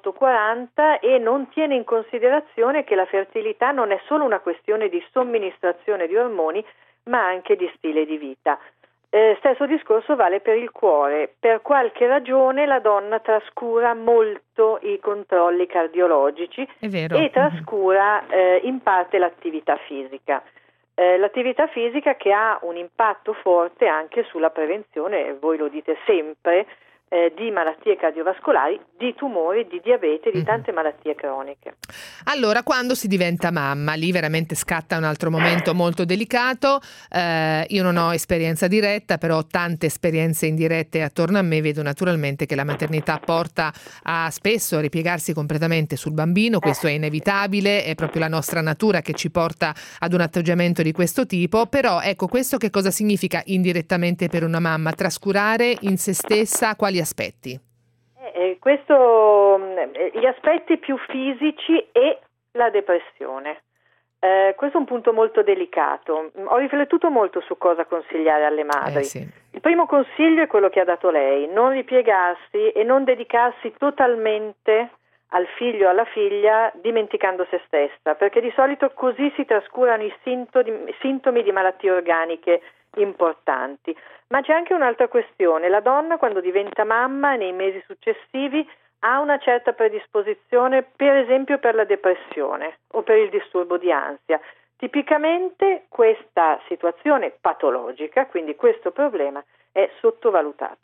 38-40, e non tiene in considerazione che la fertilità non è solo una questione di somministrazione di ormoni, ma anche di stile di vita. Stesso discorso vale per il cuore. Per qualche ragione la donna trascura molto i controlli cardiologici e trascura in parte l'attività fisica. L'attività fisica che ha un impatto forte anche sulla prevenzione, voi lo dite sempre, di malattie cardiovascolari, di tumori, di diabete, di tante malattie croniche. Allora, quando si diventa mamma, lì veramente scatta un altro momento molto delicato. Io non ho esperienza diretta, però ho tante esperienze indirette attorno a me. Vedo naturalmente che la maternità porta a spesso ripiegarsi completamente sul bambino, questo è inevitabile, è proprio la nostra natura che ci porta ad un atteggiamento di questo tipo. Però ecco, questo che cosa significa indirettamente per una mamma? Trascurare in se stessa quali aspetti? gli aspetti più fisici e la depressione. Questo è un punto molto delicato. Ho riflettuto molto su cosa consigliare alle madri. Sì. Il primo consiglio è quello che ha dato lei: non ripiegarsi e non dedicarsi totalmente al figlio o alla figlia dimenticando se stessa, perché di solito così si trascurano i sintomi di malattie organiche importanti. Ma c'è anche un'altra questione: la donna, quando diventa mamma nei mesi successivi, ha una certa predisposizione, per esempio per la depressione o per il disturbo di ansia. Tipicamente questa situazione patologica, quindi questo problema, è sottovalutato.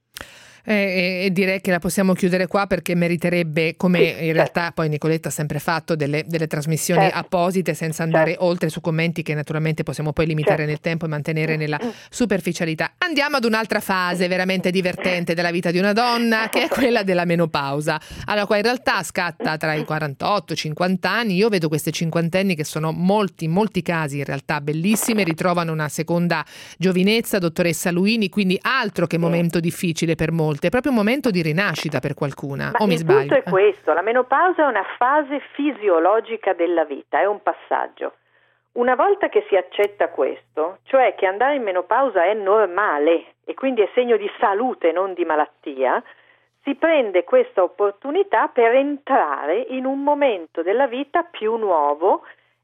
E direi che la possiamo chiudere qua, perché meriterebbe, come in realtà poi Nicoletta ha sempre fatto, delle trasmissioni apposite, senza andare oltre su commenti che naturalmente possiamo poi limitare nel tempo e mantenere nella superficialità. Andiamo ad un'altra fase veramente divertente della vita di una donna, che è quella della menopausa. Allora, qua in realtà scatta tra i 48 e i 50 anni. Io vedo queste cinquantenni che sono molti casi in realtà bellissime, ritrovano una seconda giovinezza, dottoressa Luini, quindi altro che momento difficile per molti. È proprio un momento di rinascita per qualcuna, o mi sbaglio? Il punto è questo: la menopausa è una fase fisiologica della vita, è un passaggio. Una volta che si accetta questo, cioè che andare in menopausa è normale e quindi è segno di salute, non di malattia, si prende questa opportunità per entrare in un momento della vita più nuovo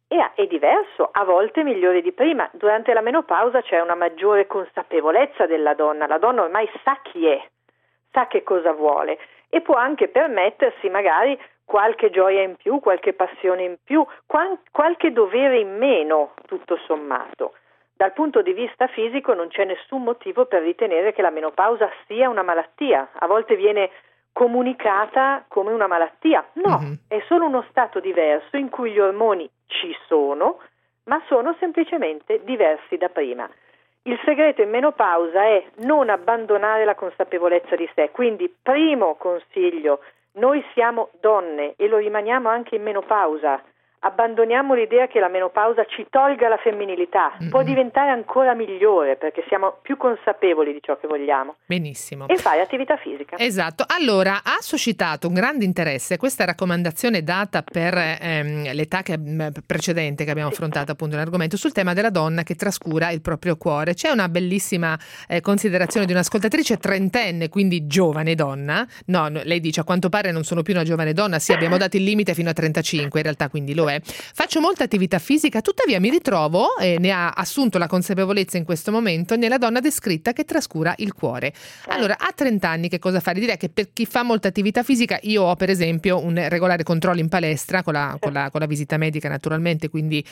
e diverso, a volte migliore di prima. Durante la menopausa c'è una maggiore consapevolezza della donna, la donna ormai sa chi è, sa che cosa vuole e può anche permettersi magari qualche gioia in più, qualche passione in più, qualche dovere in meno, tutto sommato. Dal punto di vista fisico non c'è nessun motivo per ritenere che la menopausa sia una malattia. A volte viene comunicata come una malattia. No, è solo uno stato diverso in cui gli ormoni ci sono, ma sono semplicemente diversi da prima. Il segreto in menopausa è non abbandonare la consapevolezza di sé. Quindi, primo consiglio: noi siamo donne e lo rimaniamo anche in menopausa. Abbandoniamo l'idea che la menopausa ci tolga la femminilità. Può diventare ancora migliore perché siamo più consapevoli di ciò che vogliamo. Benissimo. E fare attività fisica. Esatto. Allora, ha suscitato un grande interesse questa raccomandazione data per l'età precedente che abbiamo affrontato appunto l'argomento, sul tema della donna che trascura il proprio cuore. C'è una bellissima considerazione di un'ascoltatrice trentenne, quindi giovane donna. No, lei dice: a quanto pare non sono più una giovane donna. Sì, abbiamo dato il limite fino a 35, in realtà quindi lo è. Faccio molta attività fisica, tuttavia mi ritrovo, e ne ha assunto la consapevolezza in questo momento, nella donna descritta che trascura il cuore. Allora, a 30 anni che cosa fare? Direi che per chi fa molta attività fisica, io ho per esempio un regolare controllo in palestra con la visita medica naturalmente, quindi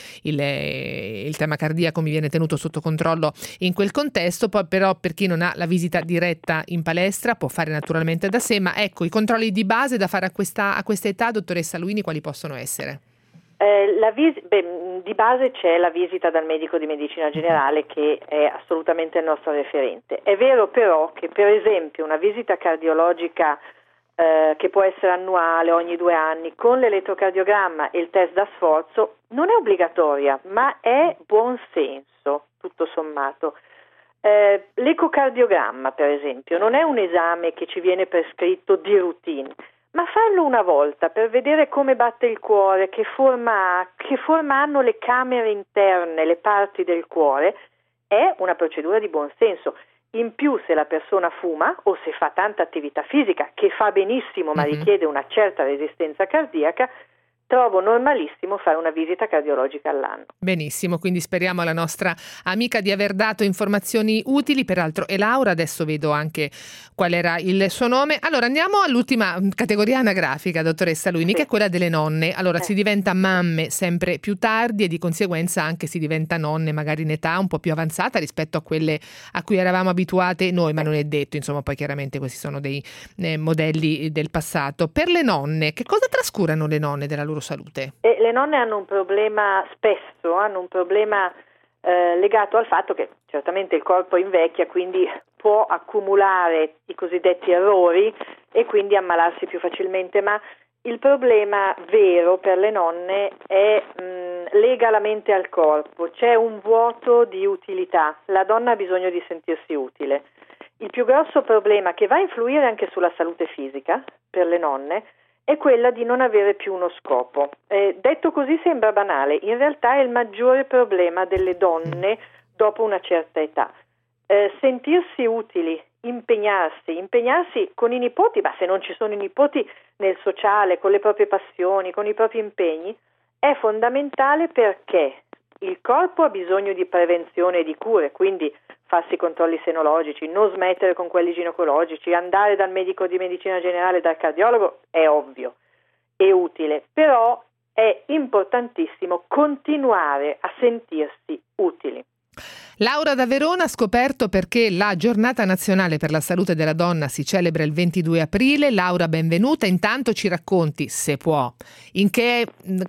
il tema cardiaco mi viene tenuto sotto controllo in quel contesto. Poi però per chi non ha la visita diretta in palestra può fare naturalmente da sé, ma ecco, i controlli di base da fare a questa età, dottoressa Luini, quali possono essere? Di base c'è la visita dal medico di medicina generale, che è assolutamente il nostro referente. È vero però che per esempio una visita cardiologica che può essere annuale, ogni 2 anni, con l'elettrocardiogramma e il test da sforzo non è obbligatoria, ma è buon senso, tutto sommato. L'ecocardiogramma per esempio non è un esame che ci viene prescritto di routine, ma farlo una volta per vedere come batte il cuore, che forma hanno le camere interne, le parti del cuore, è una procedura di buon senso. In più, se la persona fuma o se fa tanta attività fisica, che fa benissimo ma richiede una certa resistenza cardiaca, trovo normalissimo fare una visita cardiologica all'anno. Benissimo, quindi speriamo alla nostra amica di aver dato informazioni utili. Peraltro è Laura, adesso vedo anche qual era il suo nome. Allora andiamo all'ultima categoria anagrafica, dottoressa Luini, che è quella delle nonne. Allora si diventa mamme sempre più tardi e di conseguenza anche si diventa nonne magari in età un po' più avanzata rispetto a quelle a cui eravamo abituate noi, ma non è detto, insomma, poi chiaramente questi sono dei modelli del passato. Per le nonne, che cosa trascurano le nonne della loro salute? Le nonne hanno un problema legato al fatto che certamente il corpo invecchia, quindi può accumulare i cosiddetti errori e quindi ammalarsi più facilmente, ma il problema vero per le nonne è lega la mente al corpo, c'è un vuoto di utilità, la donna ha bisogno di sentirsi utile. Il il più grosso problema che va a influire anche sulla salute fisica per le nonne è quella di non avere più uno scopo. Detto così sembra banale, in realtà è il maggiore problema delle donne dopo una certa età. Sentirsi utili, impegnarsi con i nipoti, ma se non ci sono i nipoti nel sociale, con le proprie passioni, con i propri impegni, è fondamentale perché il corpo ha bisogno di prevenzione e di cure, quindi farsi controlli senologici, non smettere con quelli ginecologici, andare dal medico di medicina generale, dal cardiologo, è ovvio, è utile, però è importantissimo continuare a sentirsi utili. Laura da Verona ha scoperto perché la Giornata Nazionale per la Salute della Donna si celebra il 22 aprile. Laura, benvenuta. Intanto ci racconti, se può, in che,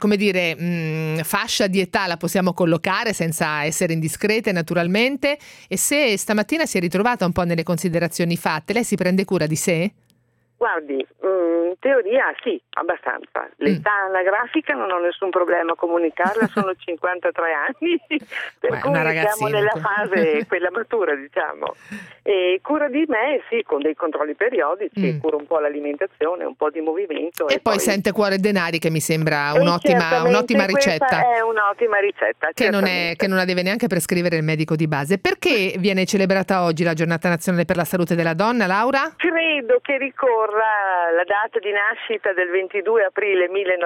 fascia di età la possiamo collocare senza essere indiscrete naturalmente, e se stamattina si è ritrovata un po' nelle considerazioni fatte. Lei si prende cura di sé? Guardi, in teoria sì, abbastanza. L'età anagrafica non ho nessun problema a comunicarla, sono 53 anni, per cui siamo nella fase quella matura, diciamo. E cura di me, sì, con dei controlli periodici, curo un po' l'alimentazione, un po' di movimento. E poi sente Cuore e Denari, che mi sembra un'ottima ricetta. È un'ottima ricetta. Che non la deve neanche prescrivere il medico di base. Perché viene celebrata oggi la Giornata Nazionale per la Salute della Donna, Laura? Credo che ricorra la data di nascita del 22 aprile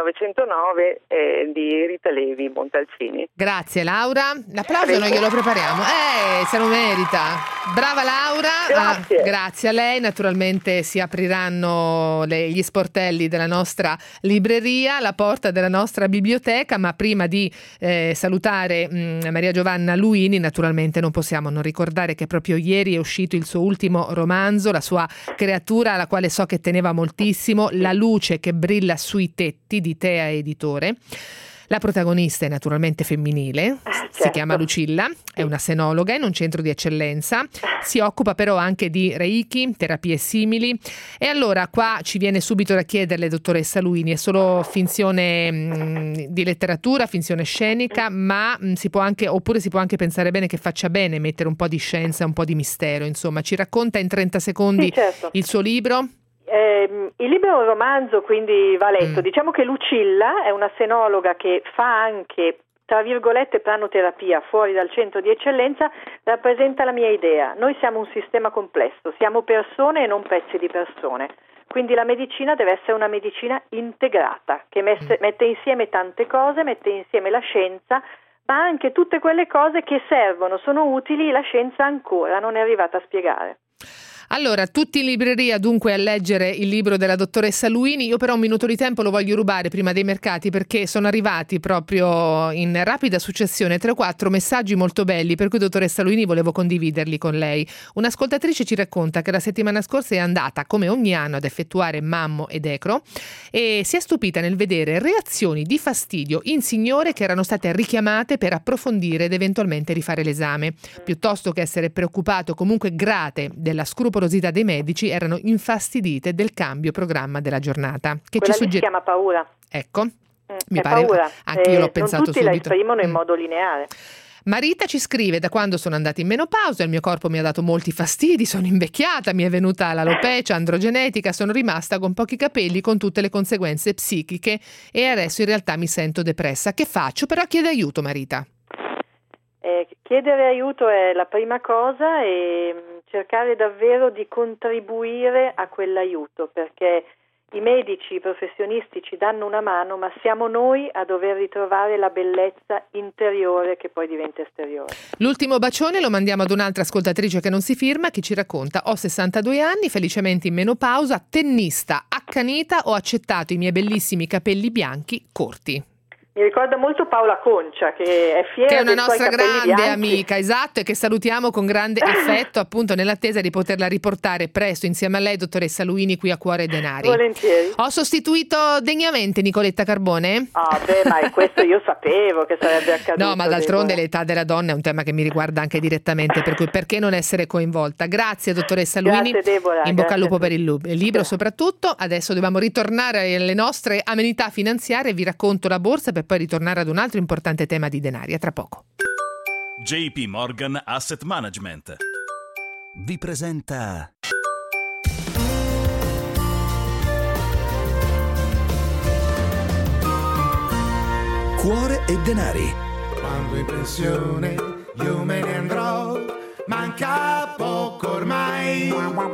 1909 di Rita Levi Montalcini. Grazie Laura, l'applauso noi glielo prepariamo, se lo merita. Brava Laura. Grazie a lei. Naturalmente si apriranno gli sportelli della nostra libreria, la porta della nostra biblioteca, ma prima di salutare Maria Giovanna Luini, naturalmente non possiamo non ricordare che proprio ieri è uscito il suo ultimo romanzo, la sua creatura alla quale so che teneva moltissimo, La luce che brilla sui tetti, di Tea Editore. La protagonista è naturalmente femminile, si chiama Lucilla, è una senologa in un centro di eccellenza, si occupa però anche di Reiki, terapie simili, e allora qua ci viene subito da chiederle, dottoressa Luini, è solo finzione di letteratura, finzione scenica, ma si può anche pensare bene che faccia bene mettere un po' di scienza, un po' di mistero, insomma. Ci racconta in 30 secondi il suo libro? Il libro è un romanzo, quindi va letto. Diciamo che Lucilla è una senologa che fa anche, tra virgolette, pranoterapia fuori dal centro di eccellenza. Rappresenta la mia idea. Noi siamo un sistema complesso, siamo persone e non pezzi di persone. Quindi la medicina deve essere una medicina integrata, che mette insieme tante cose, mette insieme la scienza, ma anche tutte quelle cose che servono, sono utili, la scienza ancora non è arrivata a spiegare. Allora, tutti in libreria dunque a leggere il libro della dottoressa Luini. Io però un minuto di tempo lo voglio rubare prima dei mercati, perché sono arrivati proprio in rapida successione 3 o 4 messaggi molto belli, per cui dottoressa Luini volevo condividerli con lei. Un'ascoltatrice ci racconta che la settimana scorsa è andata come ogni anno ad effettuare mammo ed ecro e si è stupita nel vedere reazioni di fastidio in signore che erano state richiamate per approfondire ed eventualmente rifare l'esame. Piuttosto che essere preoccupate o comunque grate della scrupolosità dei medici, erano infastidite del cambio programma della giornata. Che quella ci si chiama paura. Ecco, mi pare paura. Anche io l'ho pensato subito. Non tutti la esprimono in modo lineare. Marita ci scrive: da quando sono andata in menopausa il mio corpo mi ha dato molti fastidi, sono invecchiata, mi è venuta l'alopecia androgenetica, sono rimasta con pochi capelli con tutte le conseguenze psichiche e adesso in realtà mi sento depressa. Che faccio? Però chiede aiuto, Marita. Chiedere aiuto è la prima cosa e cercare davvero di contribuire a quell'aiuto, perché i medici, i professionisti ci danno una mano, ma siamo noi a dover ritrovare la bellezza interiore che poi diventa esteriore. L'ultimo bacione lo mandiamo ad un'altra ascoltatrice che non si firma, che ci racconta: ho 62 anni, felicemente in menopausa, tennista, accanita, ho accettato i miei bellissimi capelli bianchi corti. Mi ricorda molto Paola Concia, che è fiera che è una dei suoi nostra capelli grande bianchi. amica, esatto, e che salutiamo con grande affetto, appunto nell'attesa di poterla riportare presto insieme a lei, dottoressa Luini, qui a Cuore e Denari. Volentieri. Ho sostituito degnamente Nicoletta Carbone? Ma questo io sapevo che sarebbe accaduto. No, ma d'altronde l'età della donna è un tema che mi riguarda anche direttamente, per cui perché non essere coinvolta? Grazie dottoressa Luini. Grazie Deborah. In bocca al lupo per il libro soprattutto. Adesso dobbiamo ritornare alle nostre amenità finanziarie, vi racconto la borsa per poi ritornare ad un altro importante tema di denari. A tra poco. JP Morgan Asset Management. vi presenta Cuore e denari. Quando in pensione io me ne andrò, manca poco ormai,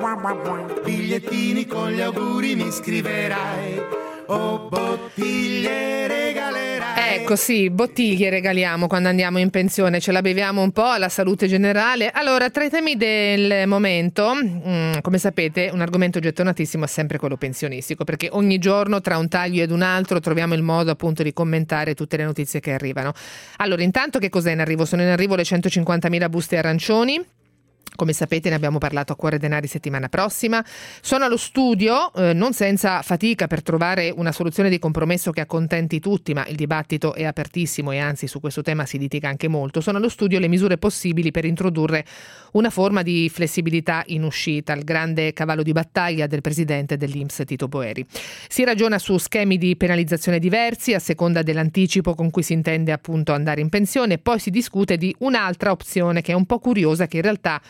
bigliettini con gli auguri mi scriverai, o bottiglie regalerai. Ecco, sì, bottiglie regaliamo quando andiamo in pensione, ce la beviamo un po' alla salute generale. Allora, tra i temi del momento, come sapete, un argomento gettonatissimo è sempre quello pensionistico, perché ogni giorno tra un taglio ed un altro troviamo il modo appunto di commentare tutte le notizie che arrivano. Allora, intanto che cos'è in arrivo? Sono in arrivo le 150.000 buste arancioni. Come sapete, ne abbiamo parlato a Cuore Denari settimana prossima. Sono allo studio, non senza fatica, per trovare una soluzione di compromesso che accontenti tutti, ma il dibattito è apertissimo e anzi su questo tema si litiga anche molto. Sono allo studio le misure possibili per introdurre una forma di flessibilità in uscita, il grande cavallo di battaglia del presidente dell'INPS Tito Boeri. Si ragiona su schemi di penalizzazione diversi a seconda dell'anticipo con cui si intende appunto andare in pensione, poi si discute di un'altra opzione che è un po' curiosa, che in realtà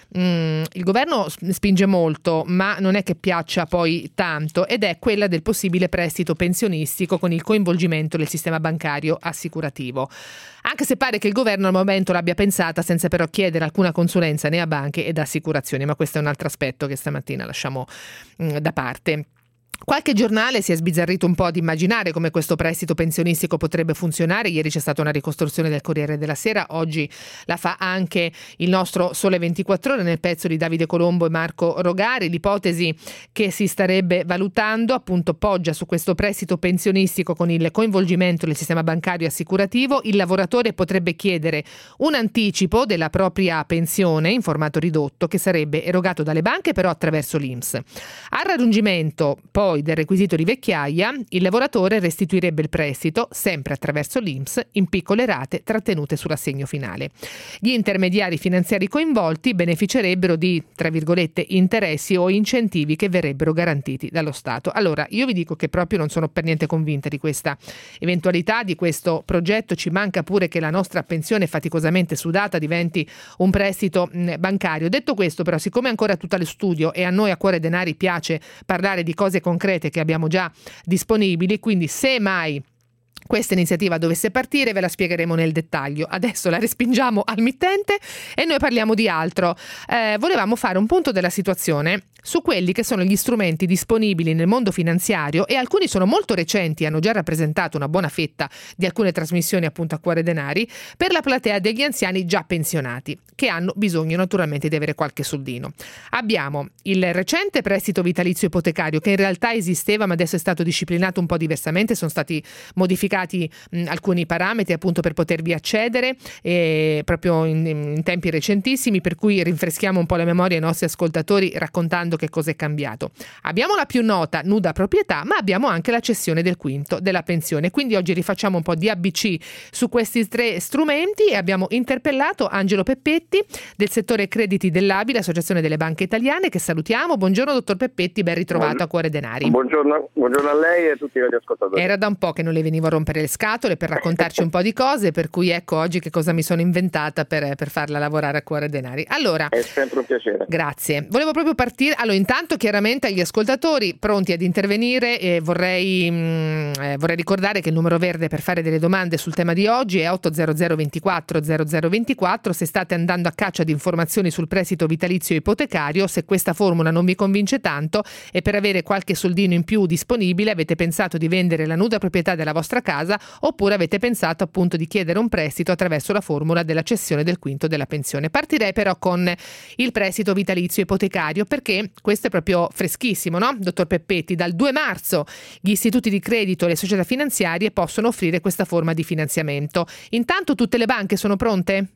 il governo spinge molto, ma non è che piaccia poi tanto, ed è quella del possibile prestito pensionistico con il coinvolgimento del sistema bancario assicurativo. Anche se pare che il governo al momento l'abbia pensata senza però chiedere alcuna consulenza né a banche ed assicurazioni, ma questo è un altro aspetto che stamattina lasciamo da parte. Qualche giornale si è sbizzarrito un po' ad immaginare come questo prestito pensionistico potrebbe funzionare. Ieri c'è stata una ricostruzione del Corriere della Sera, oggi la fa anche il nostro Sole 24 Ore nel pezzo di Davide Colombo e Marco Rogari. L'ipotesi che si starebbe valutando appunto poggia su questo prestito pensionistico con il coinvolgimento del sistema bancario assicurativo. Il lavoratore potrebbe chiedere un anticipo della propria pensione in formato ridotto che sarebbe erogato dalle banche però attraverso l'INPS. Al raggiungimento poi del requisito di vecchiaia, il lavoratore restituirebbe il prestito, sempre attraverso l'INPS, in piccole rate trattenute sull'assegno finale. Gli intermediari finanziari coinvolti beneficerebbero di, tra virgolette, interessi o incentivi che verrebbero garantiti dallo Stato. Allora, io vi dico che proprio non sono per niente convinta di questa eventualità, di questo progetto. Ci manca pure che la nostra pensione faticosamente sudata diventi un prestito bancario. Detto questo, però, siccome è ancora tutto allo studio e a noi a Cuore Denari piace parlare di cose concrete che abbiamo già disponibili, quindi se mai questa iniziativa dovesse partire ve la spiegheremo nel dettaglio. Adesso la respingiamo al mittente e noi parliamo di altro. Volevamo fare un punto della situazione su quelli che sono gli strumenti disponibili nel mondo finanziario, e alcuni sono molto recenti, hanno già rappresentato una buona fetta di alcune trasmissioni appunto a Cuore Denari, per la platea degli anziani già pensionati, che hanno bisogno naturalmente di avere qualche soldino. Abbiamo il recente prestito vitalizio ipotecario, che in realtà esisteva ma adesso è stato disciplinato un po' diversamente, sono stati modificati alcuni parametri appunto per potervi accedere proprio in tempi recentissimi, per cui rinfreschiamo un po' la memoria ai nostri ascoltatori raccontando che cosa è cambiato. Abbiamo la più nota nuda proprietà, ma abbiamo anche la cessione del quinto della pensione, quindi oggi rifacciamo un po' di ABC su questi tre strumenti e abbiamo interpellato Angelo Peppetti del settore crediti dell'ABI, l'Associazione delle Banche Italiane, che salutiamo. Buongiorno dottor Peppetti, ben ritrovato a Cuore Denari. Buongiorno a lei e a tutti i radioascoltatori. Era da un po' che non le venivo a rompere le scatole per raccontarci un po' di cose, per cui ecco oggi che cosa mi sono inventata per farla lavorare a Cuore Denari. Allora, è sempre un piacere. Grazie. Volevo proprio partire. Allora, intanto chiaramente agli ascoltatori pronti ad intervenire, vorrei ricordare che il numero verde per fare delle domande sul tema di oggi è 800 24 0024. Se state andando a caccia di informazioni sul prestito vitalizio ipotecario, se questa formula non vi convince tanto e per avere qualche soldino in più disponibile avete pensato di vendere la nuda proprietà della vostra casa, oppure avete pensato appunto di chiedere un prestito attraverso la formula della cessione del quinto della pensione. Partirei però con il prestito vitalizio ipotecario, perché questo è proprio freschissimo, no? Dottor Peppetti, dal 2 marzo gli istituti di credito e le società finanziarie possono offrire questa forma di finanziamento. Intanto tutte le banche sono pronte?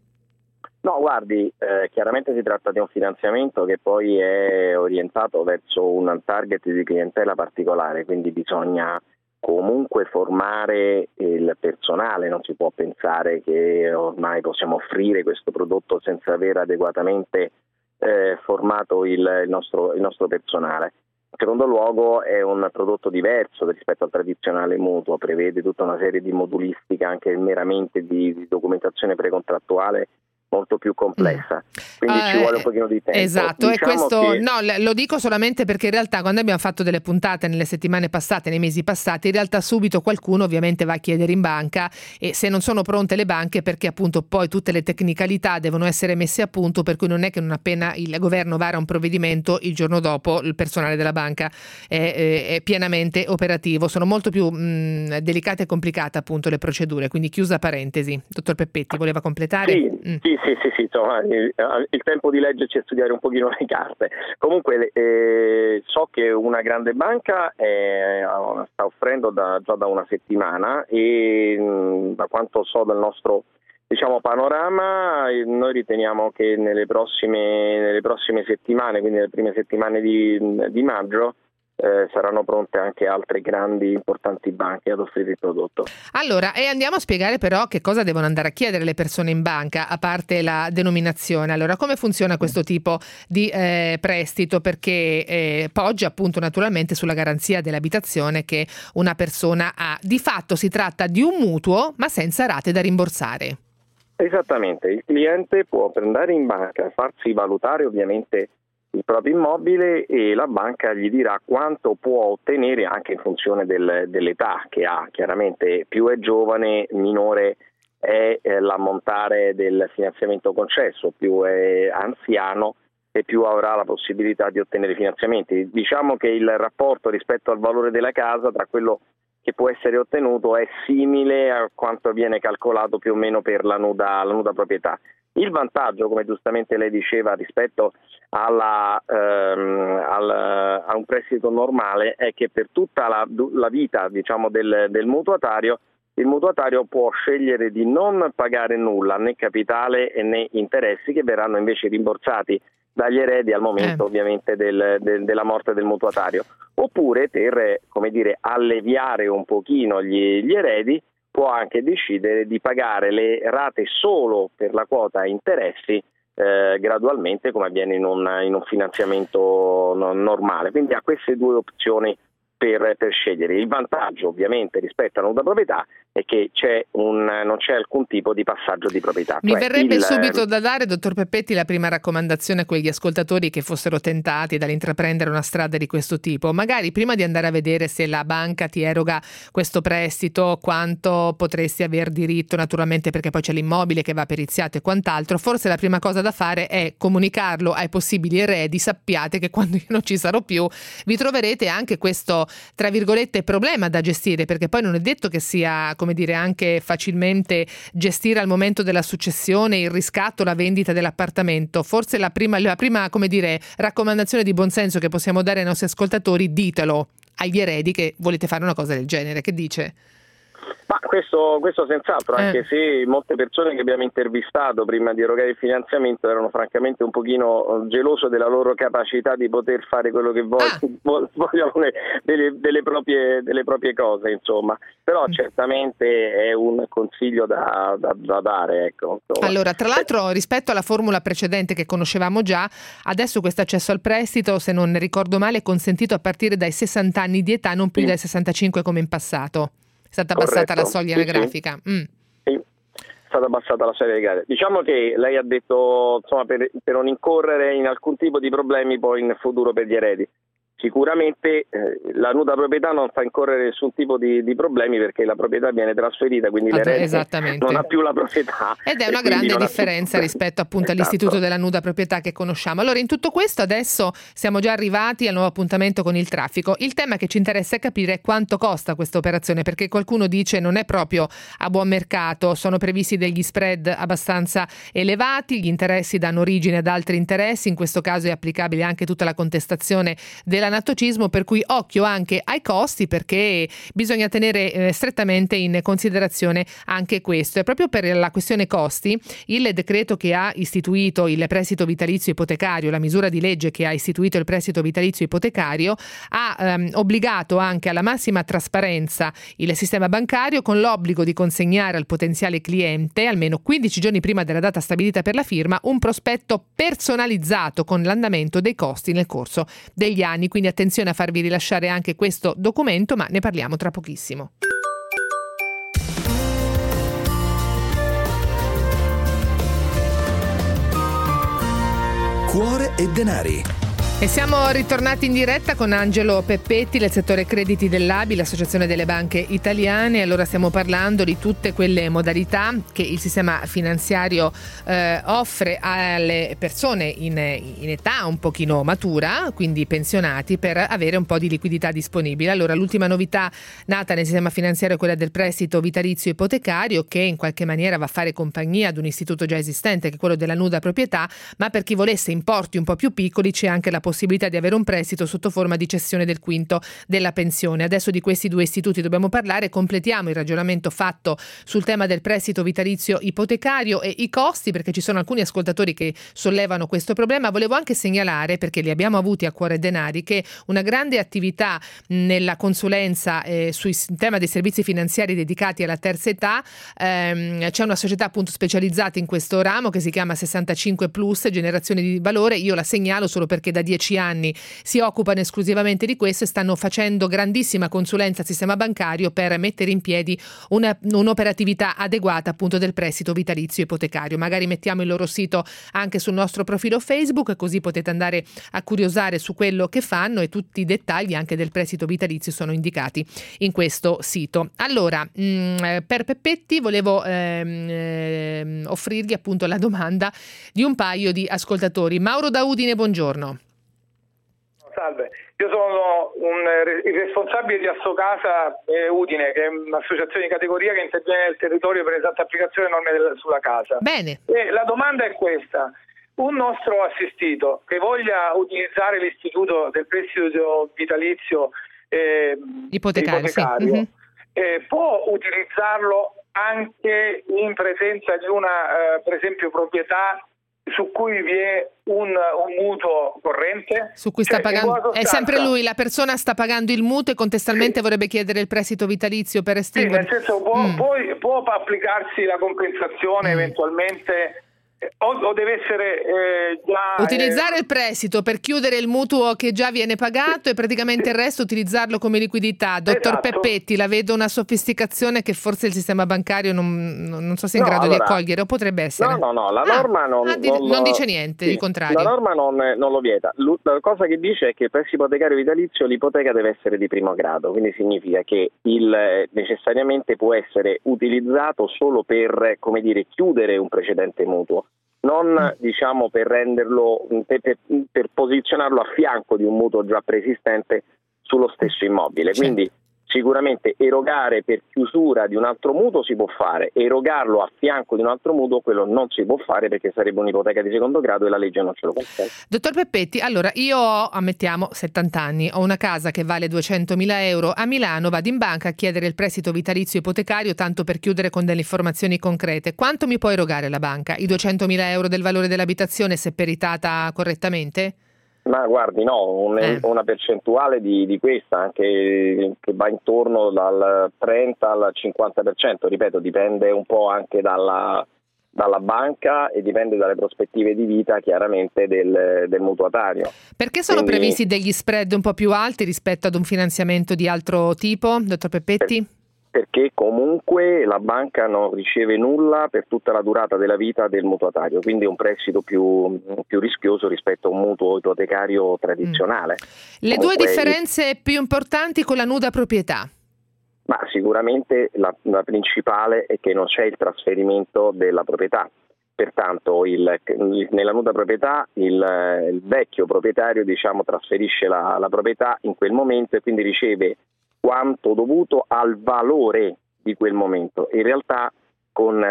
No, guardi, chiaramente si tratta di un finanziamento che poi è orientato verso un target di clientela particolare, quindi bisogna comunque formare il personale, non si può pensare che ormai possiamo offrire questo prodotto senza aver adeguatamente formato il nostro personale. In secondo luogo è un prodotto diverso rispetto al tradizionale mutuo, prevede tutta una serie di modulistica anche meramente di documentazione precontrattuale molto più complessa, quindi ci vuole un pochino di tempo. Esatto, diciamo e questo che... no, lo dico solamente perché in realtà quando abbiamo fatto delle puntate nelle settimane passate, nei mesi passati, in realtà subito qualcuno ovviamente va a chiedere in banca, e se non sono pronte le banche, perché appunto poi tutte le tecnicalità devono essere messe a punto, per cui non è che non appena il governo vara un provvedimento il giorno dopo il personale della banca è pienamente operativo. Sono molto più delicate e complicate appunto le procedure, quindi chiusa parentesi. Dottor Peppetti, voleva completare? Sì, insomma, il tempo di leggerci e studiare un pochino le carte. Comunque so che una grande banca sta offrendo già da una settimana, e da quanto so dal nostro panorama, noi riteniamo che nelle prossime settimane, quindi nelle prime settimane di maggio, saranno pronte anche altre grandi importanti banche ad offrire il prodotto. Allora, e andiamo a spiegare però che cosa devono andare a chiedere le persone in banca, a parte la denominazione. Allora, come funziona questo tipo di prestito? Perché poggia appunto naturalmente sulla garanzia dell'abitazione che una persona ha. Di fatto si tratta di un mutuo, ma senza rate da rimborsare. Esattamente, il cliente può andare in banca, farsi valutare ovviamente il proprio immobile, e la banca gli dirà quanto può ottenere anche in funzione dell'età che ha. Chiaramente più è giovane, minore è l'ammontare del finanziamento concesso, più è anziano e più avrà la possibilità di ottenere finanziamenti. Diciamo che il rapporto rispetto al valore della casa tra quello che può essere ottenuto è simile a quanto viene calcolato più o meno per la nuda proprietà. Il vantaggio, come giustamente lei diceva, rispetto a un prestito normale è che per tutta la vita del mutuatario, il mutuatario può scegliere di non pagare nulla, né capitale né interessi, che verranno invece rimborsati dagli eredi al momento ovviamente della morte del mutuatario. Oppure, per alleviare un pochino gli eredi, può anche decidere di pagare le rate solo per la quota interessi gradualmente, come avviene in un finanziamento normale. Quindi ha queste due opzioni per scegliere. Il vantaggio ovviamente rispetto alla nuda proprietà è che non c'è alcun tipo di passaggio di proprietà. Mi verrebbe subito da dare, dottor Peppetti, la prima raccomandazione a quegli ascoltatori che fossero tentati dall'intraprendere una strada di questo tipo. Magari prima di andare a vedere se la banca ti eroga questo prestito, quanto potresti aver diritto, naturalmente, perché poi c'è l'immobile che va periziato e quant'altro, forse la prima cosa da fare è comunicarlo ai possibili eredi. Sappiate che quando io non ci sarò più vi troverete anche questo, tra virgolette, problema da gestire, perché poi non è detto che sia, anche facilmente gestire al momento della successione il riscatto, la vendita dell'appartamento. Forse la prima raccomandazione di buonsenso che possiamo dare ai nostri ascoltatori: ditelo agli eredi che volete fare una cosa del genere. Che dice? Ma questo senz'altro, anche se molte persone che abbiamo intervistato prima di erogare il finanziamento erano francamente un pochino gelose della loro capacità di poter fare quello che vogliono delle proprie cose, insomma. Però certamente è un consiglio da dare, ecco. Insomma. Allora, tra l'altro, rispetto alla formula precedente che conoscevamo già, adesso questo accesso al prestito, se non ricordo male, è consentito a partire dai 60 anni di età, non più dai 65 come in passato. È stata abbassata la soglia anagrafica. Sì, è stata abbassata la soglia anagrafica. Diciamo che lei ha detto, insomma, per non incorrere in alcun tipo di problemi poi in futuro per gli eredi. Sicuramente la nuda proprietà non fa incorrere nessun tipo di problemi, perché la proprietà viene trasferita, quindi l'erede non ha più la proprietà. Ed è una grande differenza rispetto appunto all'istituto della nuda proprietà che conosciamo. Allora, in tutto questo adesso siamo già arrivati al nuovo appuntamento con il traffico. Il tema che ci interessa è capire quanto costa questa operazione, perché qualcuno dice non è proprio a buon mercato, sono previsti degli spread abbastanza elevati, gli interessi danno origine ad altri interessi, in questo caso è applicabile anche tutta la contestazione dell'anatocismo, per cui occhio anche ai costi, perché bisogna tenere strettamente in considerazione anche questo. E proprio per la questione costi, il decreto che ha istituito il prestito vitalizio ipotecario, la misura di legge che ha istituito il prestito vitalizio ipotecario, ha obbligato anche alla massima trasparenza il sistema bancario, con l'obbligo di consegnare al potenziale cliente, almeno 15 giorni prima della data stabilita per la firma, un prospetto personalizzato con l'andamento dei costi nel corso degli anni. Quindi attenzione a farvi rilasciare anche questo documento, ma ne parliamo tra pochissimo. Cuore e denari. E siamo ritornati in diretta con Angelo Peppetti del settore crediti dell'ABI, l'Associazione delle Banche Italiane. Allora stiamo parlando di tutte quelle modalità che il sistema finanziario offre alle persone in età un pochino matura, quindi pensionati, per avere un po' di liquidità disponibile. Allora l'ultima novità nata nel sistema finanziario è quella del prestito vitalizio ipotecario, che in qualche maniera va a fare compagnia ad un istituto già esistente, che è quello della nuda proprietà, ma per chi volesse importi un po' più piccoli c'è anche la possibilità di avere un prestito sotto forma di cessione del quinto della pensione. Adesso di questi due istituti dobbiamo parlare, completiamo il ragionamento fatto sul tema del prestito vitalizio ipotecario e i costi, perché ci sono alcuni ascoltatori che sollevano questo problema. Volevo anche segnalare, perché li abbiamo avuti a Cuore Denari, che una grande attività nella consulenza sul tema dei servizi finanziari dedicati alla terza età, c'è una società appunto specializzata in questo ramo che si chiama 65 Plus, generazione di valore. Io la segnalo solo perché da 10 anni si occupano esclusivamente di questo e stanno facendo grandissima consulenza al sistema bancario per mettere in piedi un'operatività adeguata appunto del prestito vitalizio ipotecario. Magari mettiamo il loro sito anche sul nostro profilo Facebook, così potete andare a curiosare su quello che fanno, e tutti i dettagli anche del prestito vitalizio sono indicati in questo sito. Allora, per Peppetti volevo offrirgli appunto la domanda di un paio di ascoltatori. Mauro da Udine, buongiorno. Salve, io sono il responsabile di Assocasa Udine, che è un'associazione di categoria che interviene nel territorio per esatta applicazione delle norme sulla casa. Bene. E la domanda è questa: un nostro assistito che voglia utilizzare l'istituto del prestito vitalizio ipotecario sì. Può utilizzarlo anche in presenza di una per esempio proprietà su cui vi è un mutuo corrente? Su cui sta pagando, è sempre lui, la persona sta pagando il mutuo e contestualmente vorrebbe chiedere il prestito vitalizio per estinguere. Sì, nel senso può applicarsi la compensazione eventualmente, o deve essere già utilizzare il prestito per chiudere il mutuo che già viene pagato e praticamente il resto utilizzarlo come liquidità. Dottor Peppetti, la vedo una sofisticazione che forse il sistema bancario non so se è in grado di accogliere, o potrebbe essere. No, la norma non dice niente, il contrario. La norma non lo vieta. La cosa che dice è che il prestito ipotecario vitalizio, l'ipoteca deve essere di primo grado, quindi significa che necessariamente può essere utilizzato solo per, come dire, chiudere un precedente mutuo, non diciamo per renderlo, per posizionarlo a fianco di un mutuo già preesistente sullo stesso immobile. Quindi sicuramente erogare per chiusura di un altro mutuo si può fare, erogarlo a fianco di un altro mutuo quello non si può fare, perché sarebbe un'ipoteca di secondo grado e la legge non ce lo consente. Dottor Peppetti, allora io ho, ammettiamo, 70 anni, ho una casa che vale 200.000 euro a Milano, vado in banca a chiedere il prestito vitalizio ipotecario, tanto per chiudere con delle informazioni concrete. Quanto mi può erogare la banca? I 200.000 euro del valore dell'abitazione, se peritata correttamente? Ma guardi, una percentuale di questa, anche che va intorno dal 30 al 50%, ripeto, dipende un po' anche dalla banca e dipende dalle prospettive di vita chiaramente del mutuatario. Perché sono previsti degli spread un po' più alti rispetto ad un finanziamento di altro tipo, dottor Peppetti? Perché comunque la banca non riceve nulla per tutta la durata della vita del mutuatario, quindi è un prestito più rischioso rispetto a un mutuo ipotecario tradizionale. Le due differenze più importanti con la nuda proprietà? Ma sicuramente la principale è che non c'è il trasferimento della proprietà. Pertanto nella nuda proprietà il vecchio proprietario trasferisce la proprietà in quel momento e quindi riceve quanto dovuto al valore di quel momento. In realtà col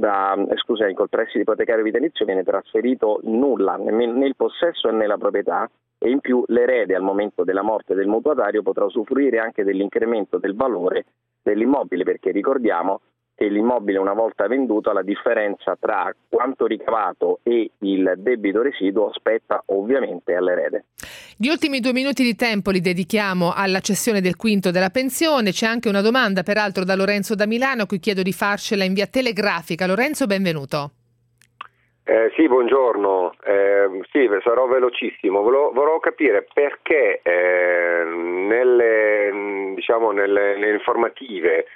prestito ipotecario vitalizio viene trasferito nulla nel possesso e nella proprietà, e in più l'erede al momento della morte del mutuatario potrà usufruire anche dell'incremento del valore dell'immobile, perché ricordiamo che l'immobile, una volta venduto, la differenza tra quanto ricavato e il debito residuo spetta ovviamente all'erede. Gli ultimi 2 minuti di tempo li dedichiamo alla cessione del quinto della pensione. C'è anche una domanda peraltro da Lorenzo da Milano, a cui chiedo di farcela in via telegrafica. Lorenzo, benvenuto. Sì, buongiorno. Sì, sarò velocissimo. Volevo capire perché nelle informative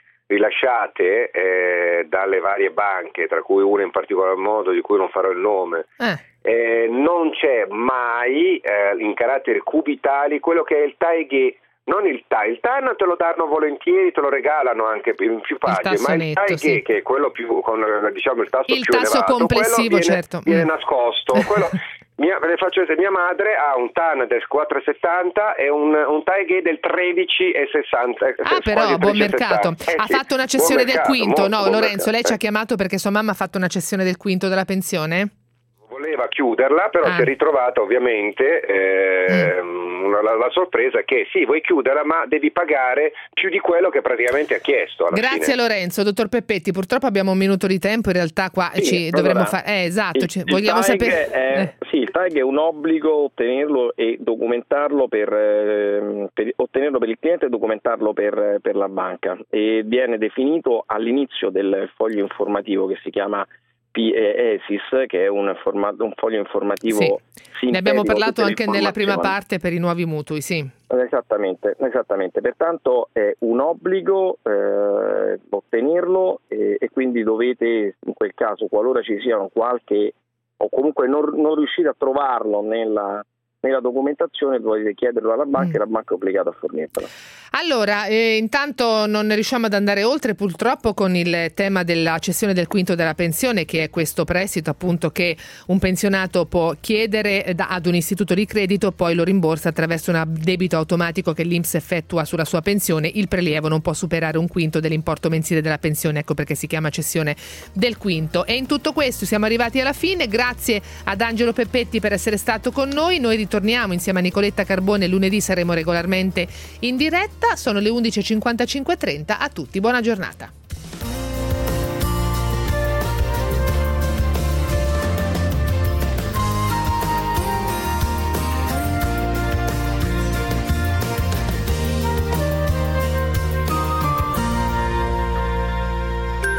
rilasciate dalle varie banche, tra cui una in particolar modo di cui non farò il nome, non c'è mai in caratteri cubitali quello che è il taeghe. Non il TAN te lo danno volentieri, te lo regalano anche in più pagine, ma il taeghe, sì, che è quello più con diciamo il tasso il più tasso elevato, complessivo, viene, certo. Viene nascosto. Le faccio vedere, mia madre ha un TAN del 4,70 e un taeghe del 13,60. Però buon mercato. Ha fatto una cessione del quinto, no Lorenzo? Lei ci ha chiamato perché sua mamma ha fatto una cessione del quinto della pensione? Voleva chiuderla, però si è ritrovata ovviamente la sorpresa che sì, vuoi chiuderla, ma devi pagare più di quello che praticamente ha chiesto. Grazie fine. Lorenzo. Dottor Peppetti, purtroppo abbiamo un minuto di tempo, in realtà qua dovremmo fare... esatto, vogliamo sapere... Sì, il TAG è un obbligo ottenerlo e documentarlo per ottenerlo per il cliente e documentarlo per la banca, e viene definito all'inizio del foglio informativo che si chiama PESIS, che è un foglio informativo Ne abbiamo parlato anche nella prima parte per i nuovi mutui, sì. Esattamente. Pertanto è un obbligo ottenerlo e quindi dovete, in quel caso, qualora ci siano qualche o comunque non riuscite a trovarlo nella documentazione, dovete chiederlo alla banca e la banca è obbligata a fornirtelo. Allora, intanto non riusciamo ad andare oltre purtroppo con il tema della cessione del quinto della pensione, che è questo prestito appunto che un pensionato può chiedere ad un istituto di credito, poi lo rimborsa attraverso un debito automatico che l'INPS effettua sulla sua pensione. Il prelievo non può superare un quinto dell'importo mensile della pensione, ecco perché si chiama cessione del quinto. E in tutto questo siamo arrivati alla fine. Grazie ad Angelo Peppetti per essere stato con noi. Noi ritorniamo insieme a Nicoletta Carbone, lunedì saremo regolarmente in diretta. Sono le 11:55:30. A tutti buona giornata.